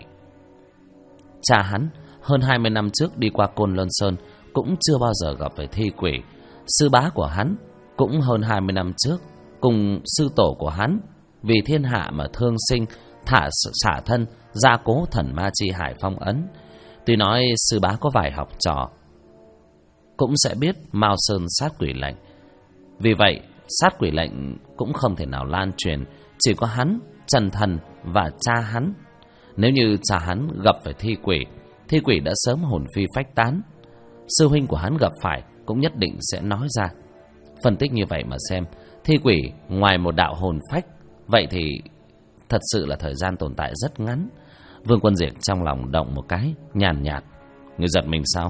A: Cha hắn hơn 20 năm trước đi qua Côn Lôn Sơn cũng chưa bao giờ gặp phải thi quỷ. Sư bá của hắn cũng hơn 20 năm trước cùng sư tổ của hắn vì thiên hạ mà thương sinh, xả thân gia cố thần ma chi hải phong ấn. Tuy nói sư bá có vài học trò cũng sẽ biết Mao Sơn sát quỷ lệnh, vì vậy sát quỷ lệnh cũng không thể nào lan truyền, chỉ có hắn, Trần Thần và cha hắn. Nếu như cha hắn gặp phải thi quỷ đã sớm hồn phi phách tán. Sư huynh của hắn gặp phải cũng nhất định sẽ nói ra. Phân tích như vậy mà xem, thi quỷ ngoài một đạo hồn phách, vậy thì thật sự là thời gian tồn tại rất ngắn. Vương Quân Diệt trong lòng động một cái, nhàn nhạt. Người giật mình sao?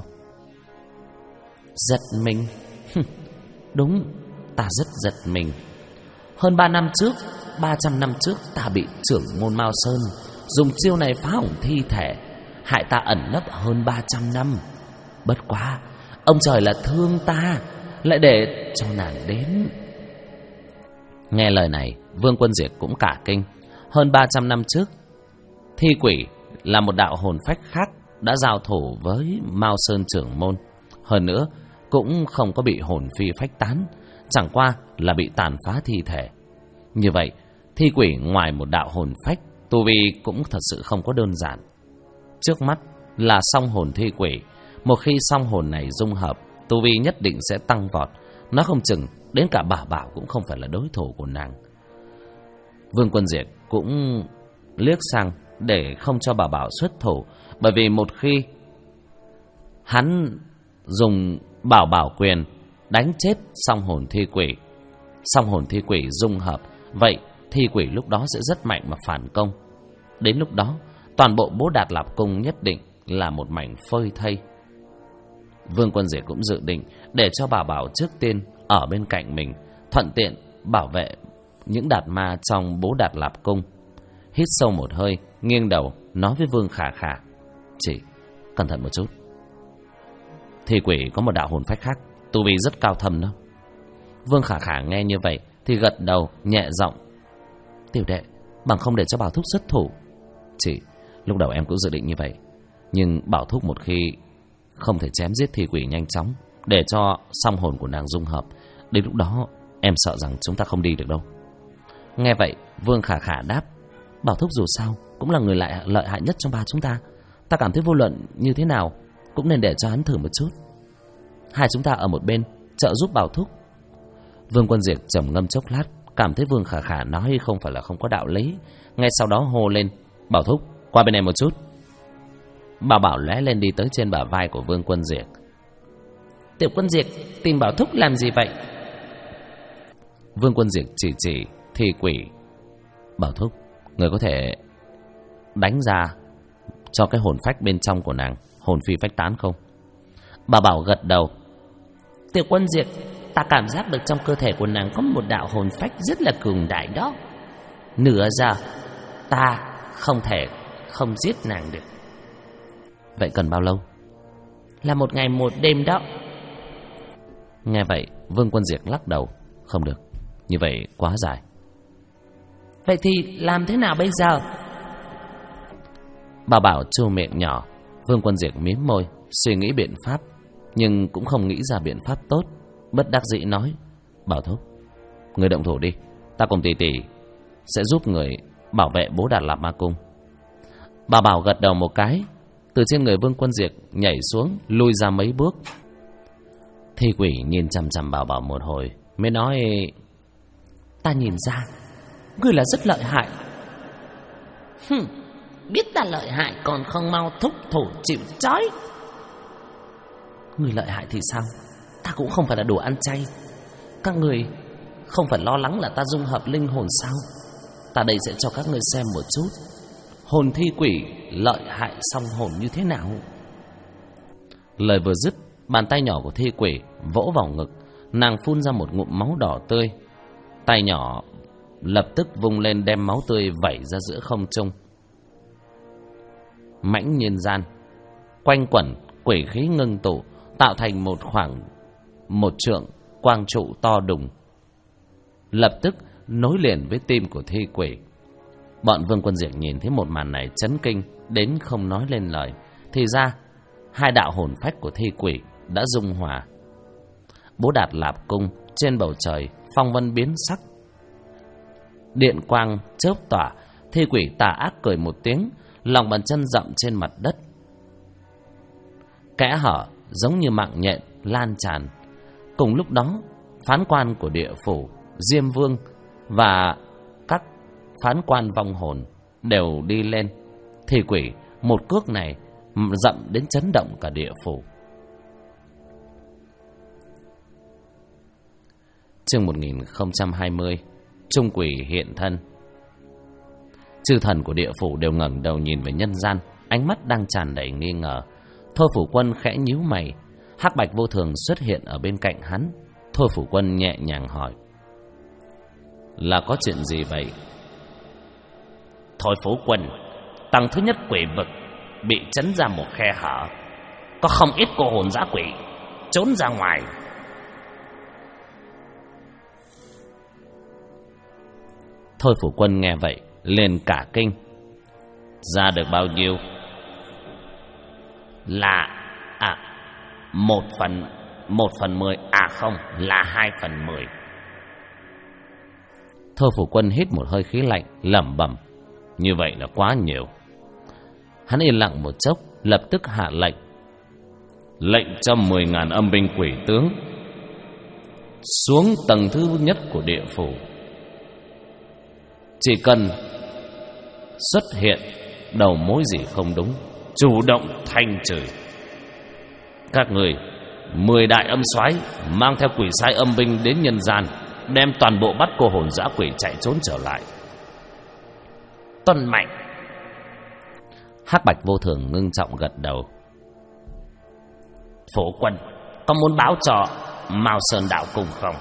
B: Giật mình? Đúng, ta rất giật mình. Hơn 300 năm trước ta bị trưởng môn Mao Sơn dùng chiêu này phá hỏng thi thể, hại ta ẩn nấp hơn 300 năm. Bất quá ông trời là thương ta, lại để cho nàng đến.
A: Nghe lời này, Vương Quân Diệt cũng cả kinh. Hơn 300 năm trước, thi quỷ là một đạo hồn phách khác đã giao thủ với Mao Sơn trưởng môn. Hơn nữa cũng không có bị hồn phi phách tán, chẳng qua là bị tàn phá thi thể. Như vậy, thi quỷ ngoài một đạo hồn phách, tu vi cũng thật sự không có đơn giản. Trước mắt là song hồn thi quỷ. Một khi song hồn này dung hợp, tu vi nhất định sẽ tăng vọt. Nó không chừng đến cả Bảo Bảo cũng không phải là đối thủ của nàng. Vương Quân Diệt cũng liếc sang để không cho Bảo Bảo xuất thủ, bởi vì một khi hắn dùng Bảo Bảo quyền đánh chết song hồn thi quỷ, song hồn thi quỷ dung hợp, vậy thi quỷ lúc đó sẽ rất mạnh mà phản công. Đến lúc đó, toàn bộ Bố Đạt Lạp Cung nhất định là một mảnh phơi thây. Vương Quân Diệt cũng dự định để cho Bảo Bảo trước tiên ở bên cạnh mình, thuận tiện bảo vệ những đạt ma trong Bố Đạt Lạp Cung. Hít sâu một hơi, nghiêng đầu nói với Vương Khả Khả: Chỉ cẩn thận một chút, thi quỷ có một đạo hồn phách khác, tu vi rất cao thâm đó. Vương Khả Khả nghe như vậy thì gật đầu nhẹ giọng: Tiểu đệ, bằng không để cho Bảo Thúc xuất thủ. Chỉ lúc đầu em cũng dự định như vậy, nhưng Bảo Thúc một khi không thể chém giết thi quỷ nhanh chóng, để cho song hồn của nàng dung hợp. Đến lúc đó em sợ rằng chúng ta không đi được đâu. Nghe vậy, Vương Khả Khả đáp: Bảo thúc dù sao cũng là người lợi hại nhất trong ba chúng ta. Ta cảm thấy vô luận như thế nào cũng nên để cho hắn thử một chút. Hai chúng ta ở một bên trợ giúp Bảo thúc. Vương Quân Diệt trầm ngâm chốc lát, cảm thấy Vương Khả Khả nói không phải là không có đạo lý. Ngay sau đó hô lên: Bảo thúc, qua bên này một chút. Bảo Bảo lóe lên đi tới trên bả vai của Vương Quân Diệt.
B: Tiểu Quân Diệt tìm Bảo thúc làm gì vậy?
A: Vương Quân Diệt chỉ thi quỷ. Bảo thúc, người có thể đánh ra cho cái hồn phách bên trong của nàng hồn phi phách tán không?
B: Bảo Bảo gật đầu. Tiểu Quân Diệt, ta cảm giác được trong cơ thể của nàng có một đạo hồn phách rất là cường đại đó. Nửa giờ ta không thể không giết nàng được.
A: Vậy cần bao lâu?
B: Là 1 ngày 1 đêm đó.
A: Nghe vậy, Vương Quân Diệt lắc đầu. Không được, như vậy quá dài.
B: Vậy thì làm thế nào bây giờ?
A: Bảo Bảo trêu miệng nhỏ. Vương Quân Diệt mím môi, suy nghĩ biện pháp, nhưng cũng không nghĩ ra biện pháp tốt. Bất đắc dĩ nói: Bảo thúc, người động thủ đi, ta cùng tỷ tỷ sẽ giúp người bảo vệ Bố Đạt Lạp Ma Cung. Bảo Bảo gật đầu một cái, từ trên người Vương Quân Diệt nhảy xuống, lui ra mấy bước. Thi quỷ nhìn chằm chằm Bảo Bảo một hồi mới nói:
B: Ta nhìn ra ngươi là rất lợi hại. Biết ta lợi hại còn không mau thúc thủ chịu trói.
A: Ngươi lợi hại thì sao? Ta cũng không phải là đồ ăn chay. Các người không phải lo lắng là ta dung hợp linh hồn sao? Ta đây sẽ cho các người xem một chút hồn thi quỷ lợi hại song hồn như thế nào. Lời vừa dứt, bàn tay nhỏ của thi quỷ vỗ vào ngực, nàng phun ra một ngụm máu đỏ tươi. Tay nhỏ lập tức vung lên đem máu tươi vẩy ra giữa không trung. Mãnh nhân gian quanh quẩn, quỷ khí ngưng tụ, tạo thành một trượng quang trụ to đùng, lập tức nối liền với tim của thi quỷ. Bọn Vương Quân Diệt nhìn thấy một màn này chấn kinh đến không nói lên lời. Thì ra hai đạo hồn phách của thi quỷ đã dung hòa. Bố Đạt Lạp Cung trên bầu trời phong vân biến sắc, điện quang chớp tỏa. Thi quỷ tà ác cười một tiếng, lòng bàn chân dậm trên mặt đất. Kẽ hở giống như mạng nhện lan tràn. Cùng lúc đó, phán quan của địa phủ, Diêm Vương và các phán quan vong hồn đều đi lên. Thi quỷ một cước này dậm đến chấn động cả địa phủ. Chương 1020, Trung quỷ hiện thân. Chư thần của địa phủ đều ngẩng đầu nhìn về nhân gian, ánh mắt đang tràn đầy nghi ngờ. Thôi Phủ Quân khẽ nhíu mày. Hắc Bạch Vô Thường xuất hiện ở bên cạnh hắn. Thôi Phủ Quân nhẹ nhàng hỏi: Là có chuyện gì vậy?
B: Thôi Phủ Quân, tầng thứ nhất quỷ vực bị chấn ra một khe hở, có không ít cô hồn dã quỷ trốn ra ngoài.
A: Thôi Phủ Quân nghe vậy liền cả kinh. Ra được bao nhiêu?
B: Là 1/10. Không, là 2/10.
A: Thôi Phủ Quân hít một hơi khí lạnh, lẩm bẩm: Như vậy là quá nhiều. Hắn yên lặng một chốc, lập tức hạ lệnh: Lệnh cho 10.000 âm binh quỷ tướng xuống tầng thứ nhất của địa phủ. Chỉ cần xuất hiện đầu mối gì không đúng, chủ động thanh trừ. Các người 10 đại âm soái mang theo quỷ sai âm binh đến nhân gian, đem toàn bộ bắt cô hồn dã quỷ chạy trốn trở lại.
B: Tuân mệnh.
A: Hắc Bạch Vô Thường ngưng trọng gật đầu.
B: Phủ Quân có muốn báo cho Mao Sơn đạo cùng không?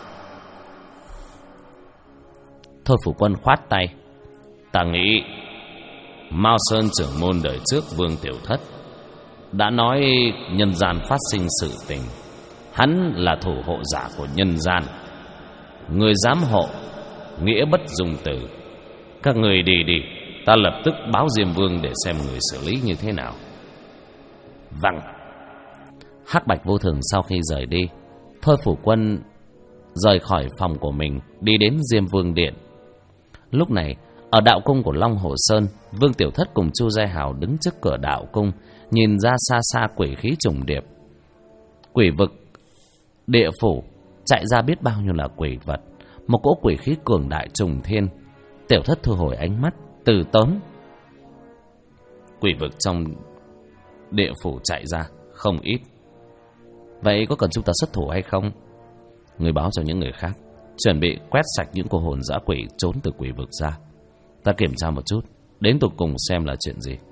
A: Thôi Phủ Quân khoát tay: Ta nghĩ Mao Sơn trưởng môn đời trước Vương Tiểu Thất đã nói nhân gian phát sinh sự tình, hắn là thủ hộ giả của nhân gian. Người dám hộ, nghĩa bất dung từ. Các người đi đi, ta lập tức báo Diêm Vương để xem người xử lý như thế nào.
B: Vâng.
A: Hắc Bạch Vô Thường sau khi rời đi, Thôi Phủ Quân rời khỏi phòng của mình, đi đến Diêm Vương Điện. Lúc này, ở đạo cung của Long Hồ Sơn, Vương Tiểu Thất cùng Chu Giai Hào đứng trước cửa đạo cung, nhìn ra xa xa quỷ khí trùng điệp. Quỷ vực, địa phủ, chạy ra biết bao nhiêu là quỷ vật, một cỗ quỷ khí cường đại trùng thiên. Tiểu Thất thu hồi ánh mắt, từ tốn. Quỷ vực trong địa phủ chạy ra không ít. Vậy có cần chúng ta xuất thủ hay không? Người báo cho những người khác, chuẩn bị quét sạch những cô hồn dã quỷ trốn từ quỷ vực ra. Ta kiểm tra một chút, đến tụt cùng xem là chuyện gì.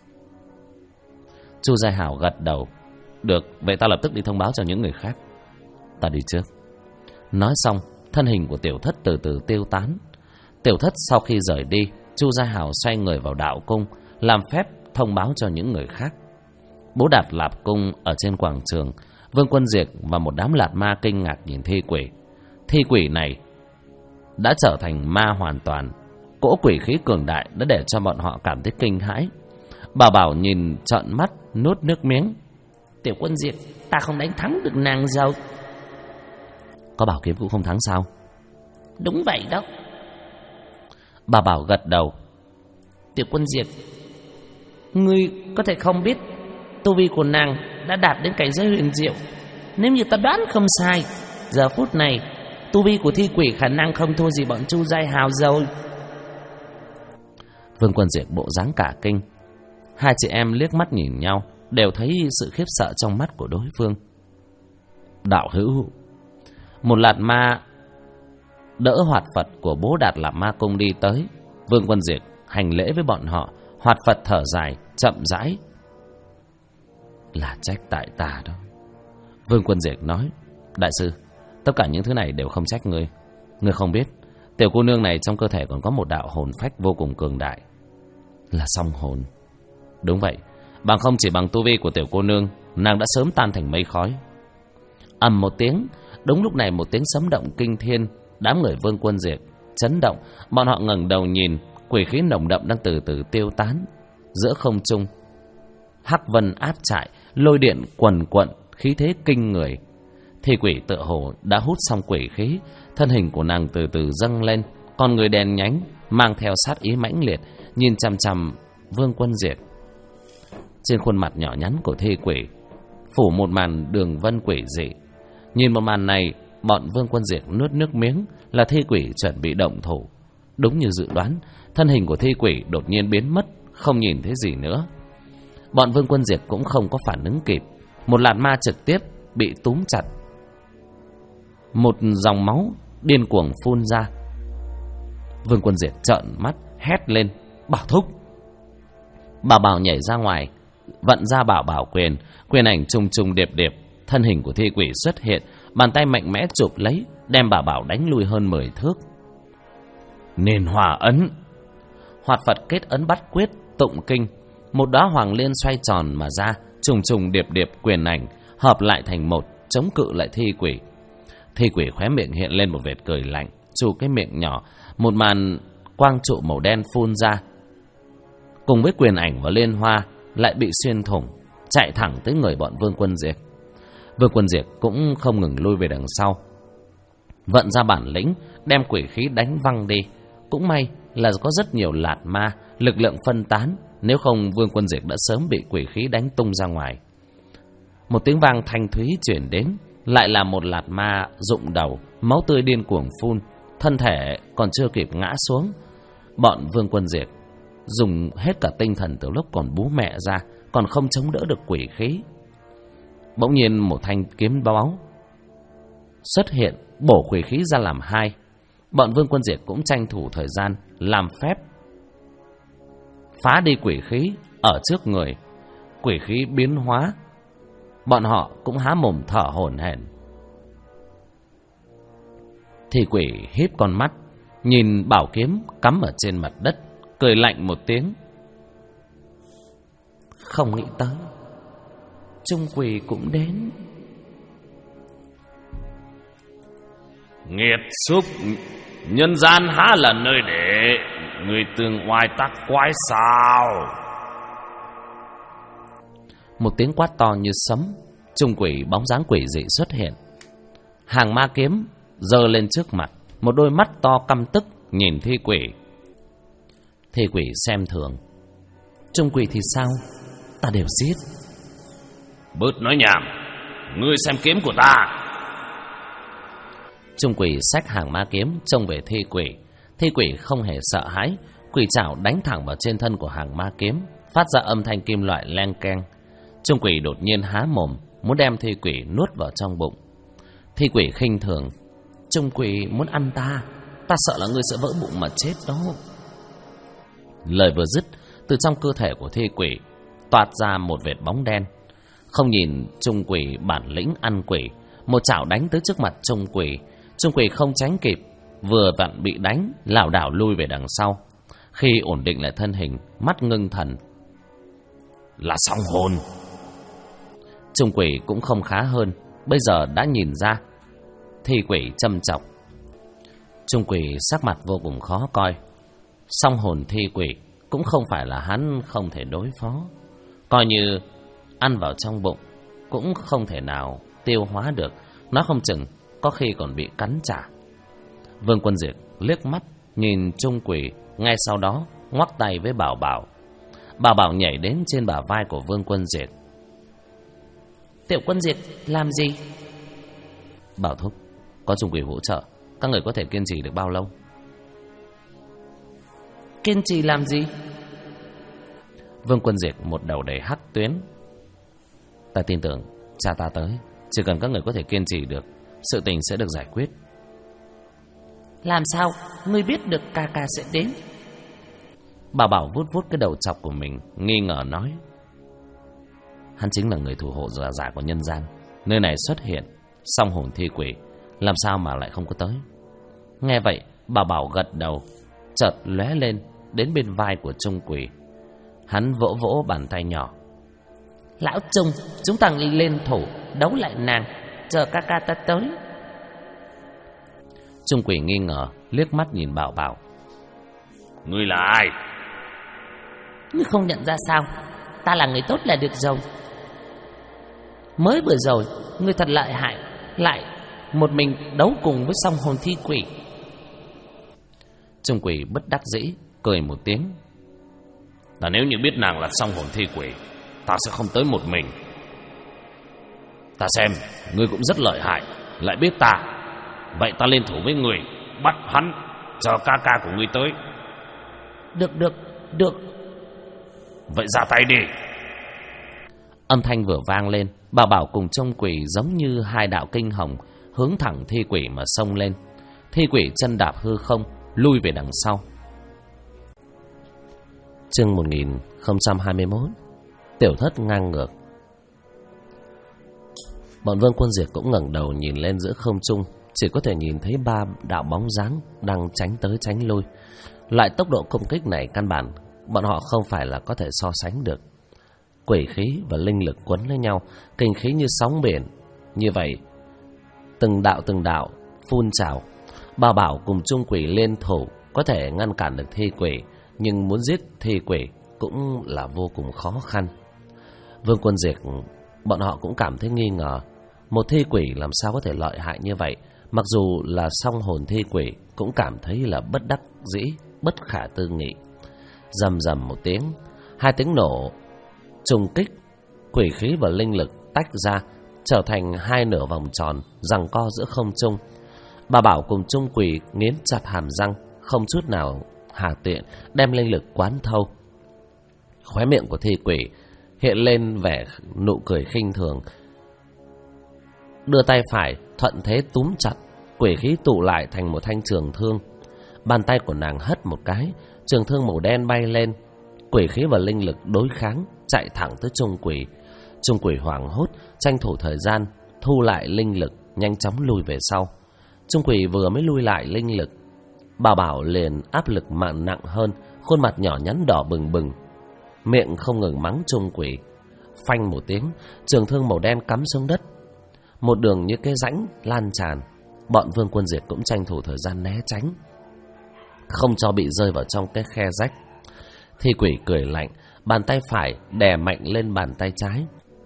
A: Chu Giai Hảo gật đầu. Được, vậy ta lập tức đi thông báo cho những người khác. Ta đi trước. Nói xong, thân hình của Tiểu Thất từ từ tiêu tán. Tiểu Thất sau khi rời đi, Chu Giai Hảo xoay người vào đạo cung, làm phép thông báo cho những người khác. Bố Đạt Lạp Cung ở trên quảng trường, Vương Quân Diệt và một đám lạt ma kinh ngạc nhìn thi quỷ. Thi quỷ này đã trở thành ma hoàn toàn. Cỗ quỷ khí cường đại đã để cho bọn họ cảm thấy kinh hãi. Bảo Bảo nhìn trợn mắt, nuốt nước miếng.
B: Tiểu Quân Diệt, ta không đánh thắng được nàng đâu.
A: Có bảo kiếm cũng không thắng sao?
B: Đúng vậy đó.
A: Bà Bảo gật đầu.
B: Tiểu Quân Diệt, ngươi có thể không biết tu vi của nàng đã đạt đến cảnh giới huyền diệu. Nếu như ta đoán không sai, giờ phút này tu vi của thi quỷ khả năng không thua gì bọn Chu Giai Hào rồi.
A: Vương Quân Diệt bộ dáng cả kinh. Hai chị em liếc mắt nhìn nhau, đều thấy sự khiếp sợ trong mắt của đối phương. Đạo hữu. Một lạt ma đỡ Hoạt Phật của Bố Đạt Lạp Ma Cung đi tới. Vương Quân Diệt hành lễ với bọn họ. Hoạt Phật thở dài, chậm rãi. Là trách tại ta đó. Vương Quân Diệt nói. Đại sư, tất cả những thứ này đều không trách ngươi. Ngươi không biết, tiểu cô nương này trong cơ thể còn có một đạo hồn phách vô cùng cường đại. Là song hồn. Đúng vậy, bằng không chỉ bằng tu vi của tiểu cô nương, nàng đã sớm tan thành mây khói. Ầm một tiếng, đúng lúc này một tiếng sấm động kinh thiên. Đám người Vương Quân Diệt chấn động, bọn họ ngẩng đầu nhìn, quỷ khí nồng đậm đang từ từ tiêu tán. Giữa không trung, hắc vân áp trại, lôi điện quần quận, khí thế kinh người. Thi quỷ tựa hồ đã hút xong quỷ khí, thân hình của nàng từ từ dâng lên, con người đen nhánh mang theo sát ý mãnh liệt, nhìn chằm chằm Vương Quân Diệt. Trên khuôn mặt nhỏ nhắn của thi quỷ phủ một màn đường vân quỷ dị. Nhìn một màn này, bọn Vương Quân Diệt nuốt nước miếng. Là thi quỷ chuẩn bị động thủ. Đúng như dự đoán, thân hình của thi quỷ đột nhiên biến mất, không nhìn thấy gì nữa. Bọn Vương Quân Diệt cũng không có phản ứng kịp. Một làn ma trực tiếp bị túm chặt. Một dòng máu điên cuồng phun ra. Vương Quân Diệt trợn mắt hét lên. Bảo thúc. Bảo Bảo nhảy ra ngoài, vận ra Bảo Bảo quyền. Quyền ảnh trùng trùng điệp điệp. Thân hình của thi quỷ xuất hiện, bàn tay mạnh mẽ chụp lấy, đem Bảo Bảo đánh lui hơn 10 thước. Nên hòa ấn. Hoạt Phật kết ấn bắt quyết, tụng kinh. Một đóa hoàng liên xoay tròn mà ra, trùng trùng điệp điệp quyền ảnh hợp lại thành một, chống cự lại thi quỷ. Thi quỷ khóe miệng hiện lên một vệt cười lạnh, chu cái miệng nhỏ, một màn quang trụ màu đen phun ra. Cùng với quyền ảnh và liên hoa lại bị xuyên thủng, chạy thẳng tới người bọn Vương Quân Diệt. Vương Quân Diệt cũng không ngừng lui về đằng sau, vận ra bản lĩnh đem quỷ khí đánh văng đi. Cũng may là có rất nhiều lạt ma, lực lượng phân tán, nếu không Vương Quân Diệt đã sớm bị quỷ khí đánh tung ra ngoài. Một tiếng vang thanh thúy chuyển đến, lại là một lạt ma rụng đầu, máu tươi điên cuồng phun, thân thể còn chưa kịp ngã xuống. Bọn Vương Quân Diệt dùng hết cả tinh thần từ lúc còn bú mẹ ra, còn không chống đỡ được quỷ khí. Bỗng nhiên một thanh kiếm báu xuất hiện, bổ quỷ khí ra làm hai. Bọn Vương Quân Diệt cũng tranh thủ thời gian làm phép phá đi quỷ khí ở trước người. Quỷ khí biến hóa, bọn họ cũng há mồm thở hổn hển. Thì quỷ híp con mắt, nhìn bảo kiếm cắm ở trên mặt đất, cười lạnh một tiếng. Không nghĩ tới Trung quỷ cũng đến.
C: Nghiệt xúc, nhân gian há là nơi để người tương oai tác quái sao?
A: Một tiếng quát to như sấm, Trung quỷ bóng dáng quỷ dị xuất hiện. Hàng ma kiếm giơ lên trước mặt, một đôi mắt to căm tức nhìn thi quỷ. Thi quỷ xem thường. Trung quỷ thì sao? Ta đều giết.
C: Bớt nói nhảm, ngươi xem kiếm của ta.
A: Trung quỷ xách hàng ma kiếm trông về thi quỷ. Thi quỷ không hề sợ hãi, quỷ trảo đánh thẳng vào trên thân của hàng ma kiếm, phát ra âm thanh kim loại leng keng. Trung quỷ đột nhiên há mồm, muốn đem thi quỷ nuốt vào trong bụng. Thi quỷ khinh thường. Trung quỷ muốn ăn ta, ta sợ là ngươi sẽ vỡ bụng mà chết đó. Lời vừa dứt, từ trong cơ thể của thi quỷ toát ra một vệt bóng đen. Không nhìn Trung quỷ bản lĩnh ăn quỷ, một chảo đánh tới trước mặt Trung quỷ. Trung quỷ không tránh kịp, vừa vặn bị đánh, lảo đảo lui về đằng sau. Khi ổn định lại thân hình, mắt ngưng thần.
C: Là song hồn.
A: Trung quỷ cũng không khá hơn, bây giờ đã nhìn ra. Thi quỷ châm chọc. Trung quỷ sắc mặt vô cùng khó coi. Song hồn thi quỷ cũng không phải là hắn không thể đối phó. Coi như ăn vào trong bụng cũng không thể nào tiêu hóa được, nó không chừng có khi còn bị cắn trả. Vương Quân Diệt liếc mắt nhìn Trung quỷ, ngay sau đó ngoắc tay với Bảo Bảo. Bảo Bảo nhảy đến trên bả vai của Vương Quân Diệt. Tiểu Quân Diệt làm gì? Bảo thúc, có Trung quỷ hỗ trợ, các người có thể kiên trì được bao lâu? Kiên trì làm gì? Vương Quân Diệt một đầu đầy hắc tuyến. Ta tin tưởng cha ta tới, chỉ cần các người có thể kiên trì được, sự tình sẽ được giải quyết. Làm sao ngươi biết được ca ca sẽ đến? Bảo Bảo vuốt vuốt cái đầu chọc của mình, nghi ngờ nói. Hắn chính là người thủ hộ giả của nhân gian. Nơi này xuất hiện song hồn thi quỷ, làm sao mà lại không có tới? Nghe vậy, Bảo Bảo gật đầu, chợt lóe lên đến bên vai của Trung quỷ. Hắn vỗ vỗ bàn tay nhỏ. Lão Trung, chúng ta lên thủ đấu lại nàng, chờ ca ca ta tới. Trung quỷ nghi ngờ liếc mắt nhìn Bảo Bảo.
C: Ngươi là ai?
B: Ngươi không nhận ra sao? Ta là người tốt là được rồi. Mới vừa rồi ngươi thật lợi hại, lại một mình đấu cùng với song hồn thi quỷ.
A: Trung quỷ bất đắc dĩ cười một tiếng.
C: Ta nếu như biết nàng là song hồn thi quỷ, ta sẽ không tới một mình. Ta xem ngươi cũng rất lợi hại, lại biết ta. Vậy ta lên thủ với người, bắt hắn, chờ ca ca của ngươi tới.
B: Được.
C: Vậy ra tay đi.
A: Âm thanh vừa vang lên, Bảo Bảo cùng Trung quỷ giống như hai đạo kinh hồng hướng thẳng thi quỷ mà xông lên. Thi quỷ chân đạp hư không, lui về đằng sau. Chương 1021. Tiểu thất ngang ngược. Bọn Vương Quân Diệt cũng ngẩng đầu nhìn lên giữa không trung, chỉ có thể nhìn thấy ba đạo bóng dáng đang tránh tới tránh lui. Loại tốc độ công kích này căn bản bọn họ không phải là có thể so sánh được. Quỷ khí và linh lực quấn lấy nhau, kinh khí như sóng biển. Như vậy, từng đạo phun trào. Bảo Bảo cùng Trung quỷ liên thủ có thể ngăn cản được thi quỷ, nhưng muốn giết thi quỷ cũng là vô cùng khó khăn. Vương Quân Diệt bọn họ cũng cảm thấy nghi ngờ, một thi quỷ làm sao có thể lợi hại như vậy. Mặc dù là song hồn thi quỷ cũng cảm thấy là bất đắc dĩ, bất khả tư nghị. Rầm rầm một tiếng, hai tiếng nổ trùng kích, quỷ khí và linh lực tách ra, trở thành hai nửa vòng tròn giằng co giữa không trung. Bà Bảo cùng Trung quỷ nghiến chặt hàm răng, không chút nào hà tiện đem linh lực quán thâu. Khóe miệng của thi quỷ hiện lên vẻ nụ cười khinh thường, đưa tay phải thuận thế túm chặt, quỷ khí tụ lại thành một thanh trường thương. Bàn tay của nàng hất một cái, trường thương màu đen bay lên. Quỷ khí và linh lực đối kháng, chạy thẳng tới Trung quỷ. Trung quỷ hoảng hốt, tranh thủ thời gian thu lại linh lực, nhanh chóng lùi về sau. Trung quỷ vừa mới lui lại linh lực, Bảo Bảo liền áp lực mạn nặng hơn, khuôn mặt nhỏ nhắn đỏ bừng bừng, miệng không ngừng mắng Trung quỷ. Phanh một tiếng, trường thương màu đen cắm xuống đất, một đường như cái rãnh lan tràn. Bọn Vương Quân Diệt cũng tranh thủ thời gian né tránh, không cho bị rơi vào trong cái khe rách. Thi quỷ cười lạnh, bàn tay phải đè mạnh lên bàn tay trái.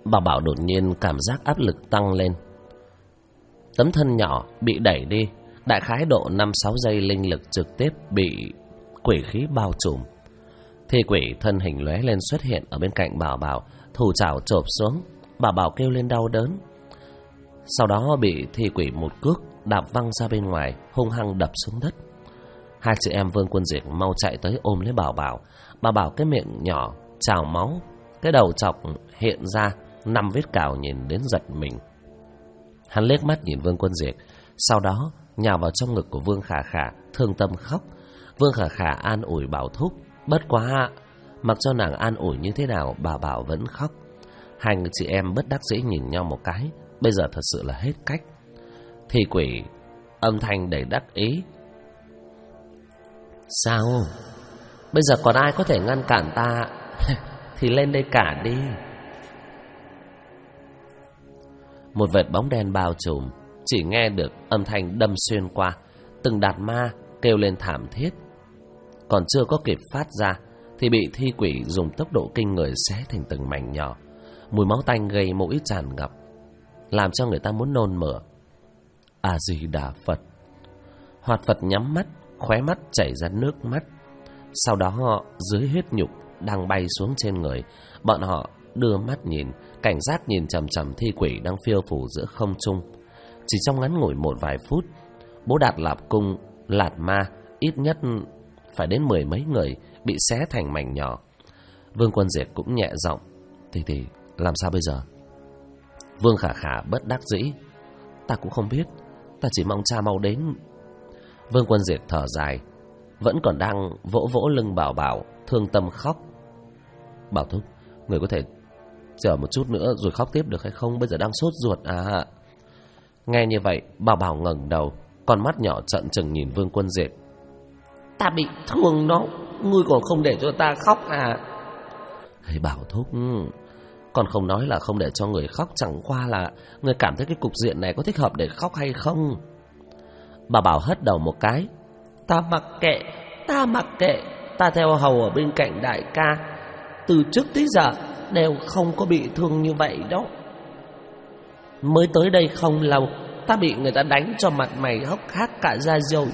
B: Bảo Bảo đột nhiên cảm giác áp lực tăng lên. Tấm thân nhỏ bị đẩy đi, đại khái độ 5-6 giây linh lực trực tiếp bị quỷ khí bao trùm. Thi quỷ thân hình lóe lên xuất hiện ở bên cạnh Bảo Bảo, thủ chảo chộp xuống. Bảo Bảo kêu lên đau đớn. Sau đó bị thi quỷ một cước đạp văng ra bên ngoài, hung hăng đập xuống đất. Hai chị em Vương Quân Diệt mau chạy tới ôm lấy Bảo Bảo. Bảo Bảo cái miệng nhỏ trào máu, cái đầu chọc hiện ra 5 vết cào, nhìn đến giật mình. Hắn liếc mắt nhìn Vương Quân Diệt, sau đó nhào vào trong ngực của Vương Khả Khả, thương tâm khóc. Vương Khả Khả an ủi Bảo thúc, bất quá mặc cho nàng an ủi như thế nào, Bảo Bảo vẫn khóc. Hai người chị em bất đắc dĩ nhìn nhau một cái, bây giờ thật sự là hết cách. Thi quỷ âm thanh đầy đắc ý. Sao? Bây giờ còn ai có thể ngăn cản ta? Thì lên đây cả đi. Một vệt bóng đen bao trùm, chỉ nghe được âm thanh đâm xuyên qua. Từng đạt ma kêu lên thảm thiết. Còn chưa có kịp phát ra thì bị thi quỷ dùng tốc độ kinh người xé thành từng mảnh nhỏ. Mùi máu tanh gây mũi tràn ngập, làm cho người ta muốn nôn mửa. A Di Đà Phật. Hoạt Phật nhắm mắt, khóe mắt chảy ra nước mắt. Sau đó họ dưới huyết nhục đang bay xuống trên người. Bọn họ đưa mắt nhìn, cảnh giác nhìn chằm chằm thi quỷ đang phiêu phù giữa không trung. Chỉ trong ngắn ngủi một vài phút, Bố Đạt Lạp Cung lạt ma ít nhất phải đến 10 mấy người bị xé thành mảnh nhỏ. Vương Quân Diệt cũng nhẹ giọng, thì làm sao bây giờ? Vương Khả Khả bất đắc dĩ, ta cũng không biết, ta chỉ mong cha mau đến. Vương Quân Diệt thở dài, vẫn còn đang vỗ vỗ lưng Bảo Bảo, thương tâm khóc. Bảo thúc, người có thể chờ một chút nữa rồi khóc tiếp được hay không? Bây giờ đang sốt ruột à. Nghe như vậy, Bảo Bảo ngẩng đầu, con mắt nhỏ trợn trừng nhìn Vương Quân Diệt. Ta bị thương đó, ngươi còn không để cho ta khóc à? Hey, Bảo thúc, con không nói là không để cho người khóc, chẳng qua là người cảm thấy cái cục diện này có thích hợp để khóc hay không. Bảo Bảo hất đầu một cái. Ta mặc kệ, ta theo hầu ở bên cạnh đại ca, từ trước tới giờ đều không có bị thương như vậy đâu. Mới tới đây không lâu, ta bị người ta đánh cho mặt mày hốc hác cả ra rồi.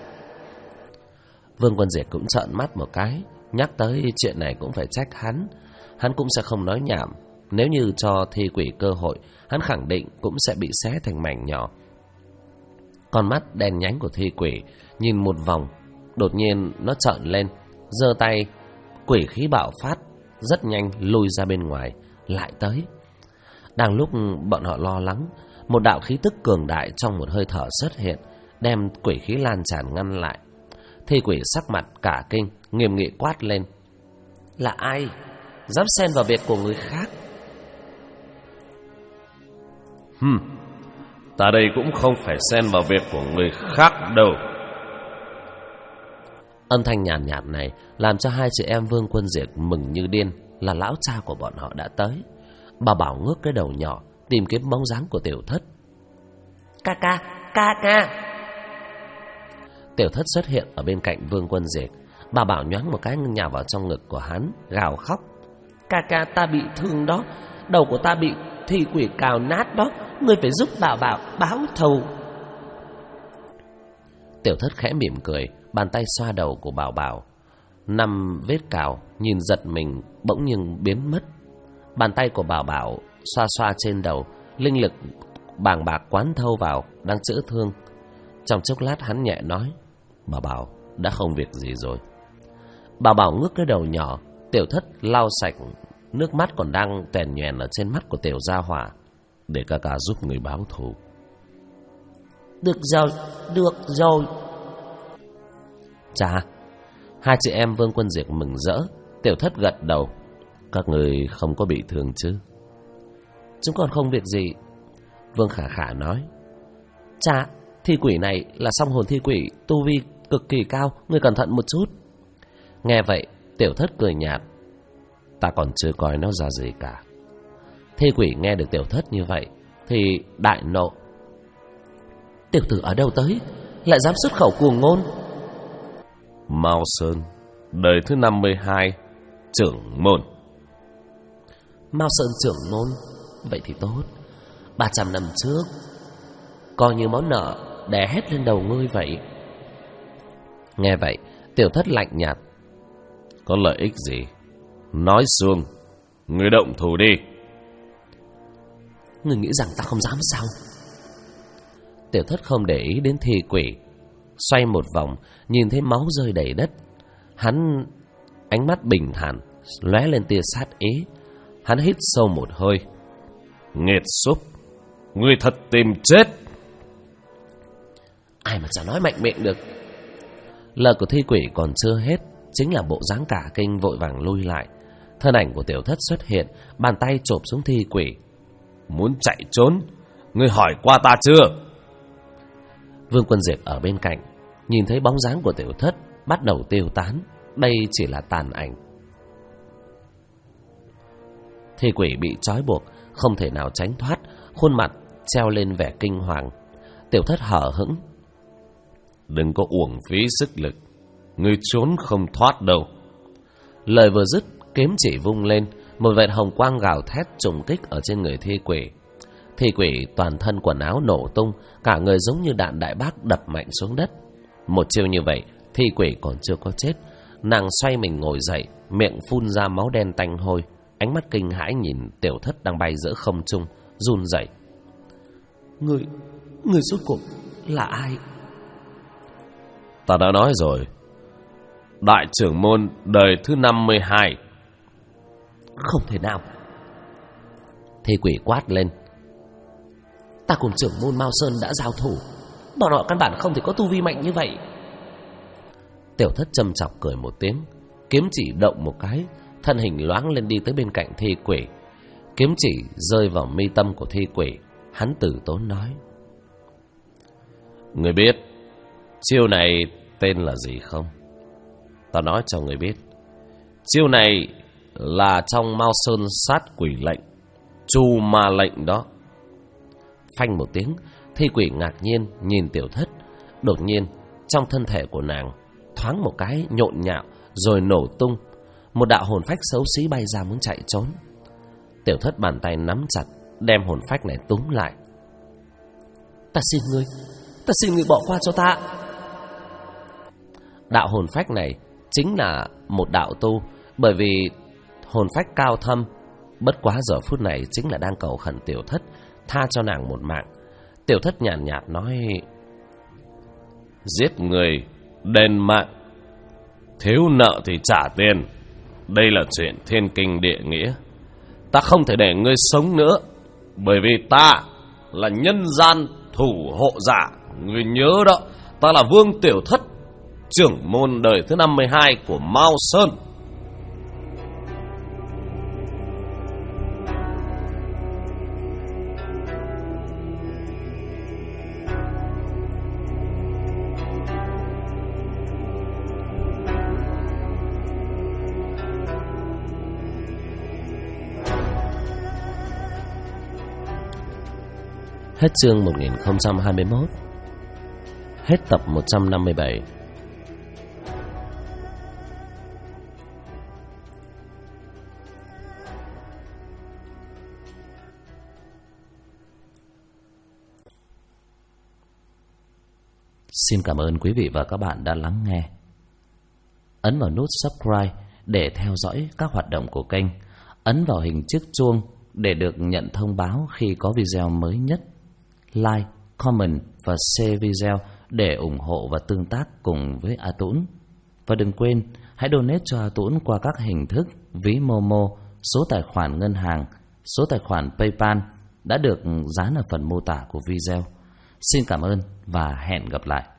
B: Vương Quân Diệt cũng trợn mắt một cái, nhắc tới chuyện này cũng phải trách hắn. Hắn cũng sẽ không nói nhảm, nếu như cho thi quỷ cơ hội, hắn khẳng định cũng sẽ bị xé thành mảnh nhỏ. Con mắt đen nhánh của thi quỷ nhìn một vòng, đột nhiên nó trợn lên, giơ tay, quỷ khí bạo phát, rất nhanh lui ra bên ngoài, lại tới. Đang lúc bọn họ lo lắng, một đạo khí tức cường đại trong một hơi thở xuất hiện, đem quỷ khí lan tràn ngăn lại. Thi quỷ sắc mặt cả kinh, nghiêm nghị quát lên. Là ai dám xen vào việc của người khác?
C: Ta đây cũng không phải xen vào việc của người khác đâu.
B: Âm thanh nhàn nhạt này làm cho hai chị em Vương Quân Diệt mừng như điên, là lão cha của bọn họ đã tới. Bà Bảo ngước cái đầu nhỏ tìm kiếm bóng dáng của Tiểu Thất. Ca. Tiểu Thất xuất hiện ở bên cạnh Vương Quân Diệt. Bà Bảo nhoáng một cái nhào vào trong ngực của hắn, gào khóc. Ca, ta bị thương đó, đầu của ta bị thi quỷ cào nát đó, ngươi phải giúp Bảo báo thù. Tiểu Thất khẽ mỉm cười, bàn tay xoa đầu của Bảo Bảo. 5 vết cào nhìn giật mình bỗng nhiên biến mất. Bàn tay của Bảo Bảo xoa xoa trên đầu, linh lực bàng bạc quán thâu vào, đang chữa thương. Trong chốc lát hắn nhẹ nói, Bảo Bảo đã không việc gì rồi. Bảo Bảo ngước cái đầu nhỏ. Tiểu Thất lau sạch nước mắt còn đang tèn nhoèn ở trên mắt của Tiểu Gia Hỏa. Để ca ca giúp người báo thù. Được rồi. Chà, hai chị em Vương Quân Diệt mừng rỡ. Tiểu Thất gật đầu. Các người không có bị thương chứ? Chúng còn không việc gì, Vương Khả Khả nói. Chà, thi quỷ này là song hồn thi quỷ, tu vi cực kỳ cao, người cẩn thận một chút. Nghe vậy, Tiểu Thất cười nhạt. Ta còn chưa coi nó ra gì cả. Thi quỷ nghe được Tiểu Thất như vậy thì đại nộ. Tiểu tử ở đâu tới, lại dám xuất khẩu cuồng ngôn?
C: Mao Sơn, đời thứ 52, trưởng môn.
B: Mao Sơn trưởng môn, Vậy thì tốt. 300 năm trước coi như món nợ đè hết lên đầu ngươi vậy.
A: Nghe vậy, Tiểu Thất lạnh nhạt.
C: Có lợi ích gì? Nói xuông, ngươi động thủ đi.
B: Ngươi nghĩ rằng ta không dám sao?
A: Tiểu Thất không để ý đến thi quỷ, xoay một vòng, nhìn thấy máu rơi đầy đất. Hắn ánh mắt bình thản, lóe lên tia sát ý. Hắn hít sâu một hơi.
C: Nghiệt xúc, ngươi thật tìm chết.
B: Ai mà chả nói mạnh miệng được.
A: Lời của thi quỷ còn chưa hết, chính là bộ dáng cả kinh vội vàng lui lại. Thân ảnh của Tiểu Thất xuất hiện, bàn tay chộp xuống thi quỷ.
C: Muốn chạy trốn, ngươi hỏi qua ta chưa?
A: Vương Quân Diệp ở bên cạnh, nhìn thấy bóng dáng của Tiểu Thất bắt đầu tiêu tán. Đây chỉ là tàn ảnh. Thi quỷ bị trói buộc, không thể nào tránh thoát, khuôn mặt treo lên vẻ kinh hoàng. Tiểu Thất hở hững.
C: Đừng có uổng phí sức lực, ngươi trốn không thoát đâu.
A: Lời vừa dứt, kiếm chỉ vung lên, một vệt hồng quang gào thét trùng kích ở trên người thi quỷ. Thi quỷ toàn thân quần áo nổ tung, cả người giống như đạn đại bác đập mạnh xuống đất. Một chiêu như vậy, thi quỷ còn chưa có chết. Nàng xoay mình ngồi dậy, miệng phun ra máu đen tanh hôi, ánh mắt kinh hãi nhìn Tiểu Thất đang bay giữa không trung, run rẩy.
B: Người rốt cuộc là ai?
C: Ta đã nói rồi, đại trưởng môn đời thứ 52.
B: Không thể nào.
A: Thi quỷ quát lên.
B: Ta cùng trưởng môn Mao Sơn đã giao thủ, bọn họ căn bản không thể có tu vi mạnh như vậy.
A: Tiểu Thất châm chọc cười một tiếng, kiếm chỉ động một cái, thân hình loáng lên đi tới bên cạnh thi quỷ. Kiếm chỉ rơi vào mi tâm của thi quỷ. Hắn từ tốn nói. Người biết chiêu này tên là gì không? Ta nói cho người biết, chiêu này là trong Mao Sơn sát quỷ lệnh, Chu Ma lệnh đó. Phanh một tiếng, thi quỷ ngạc nhiên nhìn Tiểu Thất. Đột nhiên trong thân thể của nàng thoáng một cái nhộn nhạo rồi nổ tung. Một đạo hồn phách xấu xí bay ra muốn chạy trốn. Tiểu Thất bàn tay nắm chặt, đem hồn phách này túm lại.
B: Ta xin ngươi bỏ qua cho ta.
A: Đạo hồn phách này chính là một đạo tu, bởi vì hồn phách cao thâm. Bất quá giờ phút này chính là đang cầu khẩn Tiểu Thất tha cho nàng một mạng. Tiểu Thất nhàn nhạt nói.
C: Giết người đền mạng, thiếu nợ thì trả tiền. Đây là chuyện thiên kinh địa nghĩa. Ta không thể để ngươi sống nữa, bởi vì ta là nhân gian thủ hộ giả. Ngươi nhớ đó, ta là Vương Tiểu Thất, trưởng môn đời thứ 52 của Mao Sơn.
A: Hết chương 1021. Hết tập 157. Xin cảm ơn quý vị và các bạn đã lắng nghe. Ấn vào nút subscribe để theo dõi các hoạt động của kênh. Ấn vào hình chiếc chuông để được nhận thông báo khi có video mới nhất. Like, comment và share video để ủng hộ và tương tác cùng với A Tũng. Và đừng quên, hãy donate cho A Tũng qua các hình thức ví Momo, số tài khoản ngân hàng, số tài khoản PayPal đã được dán ở phần mô tả của video. Xin cảm ơn và hẹn gặp lại.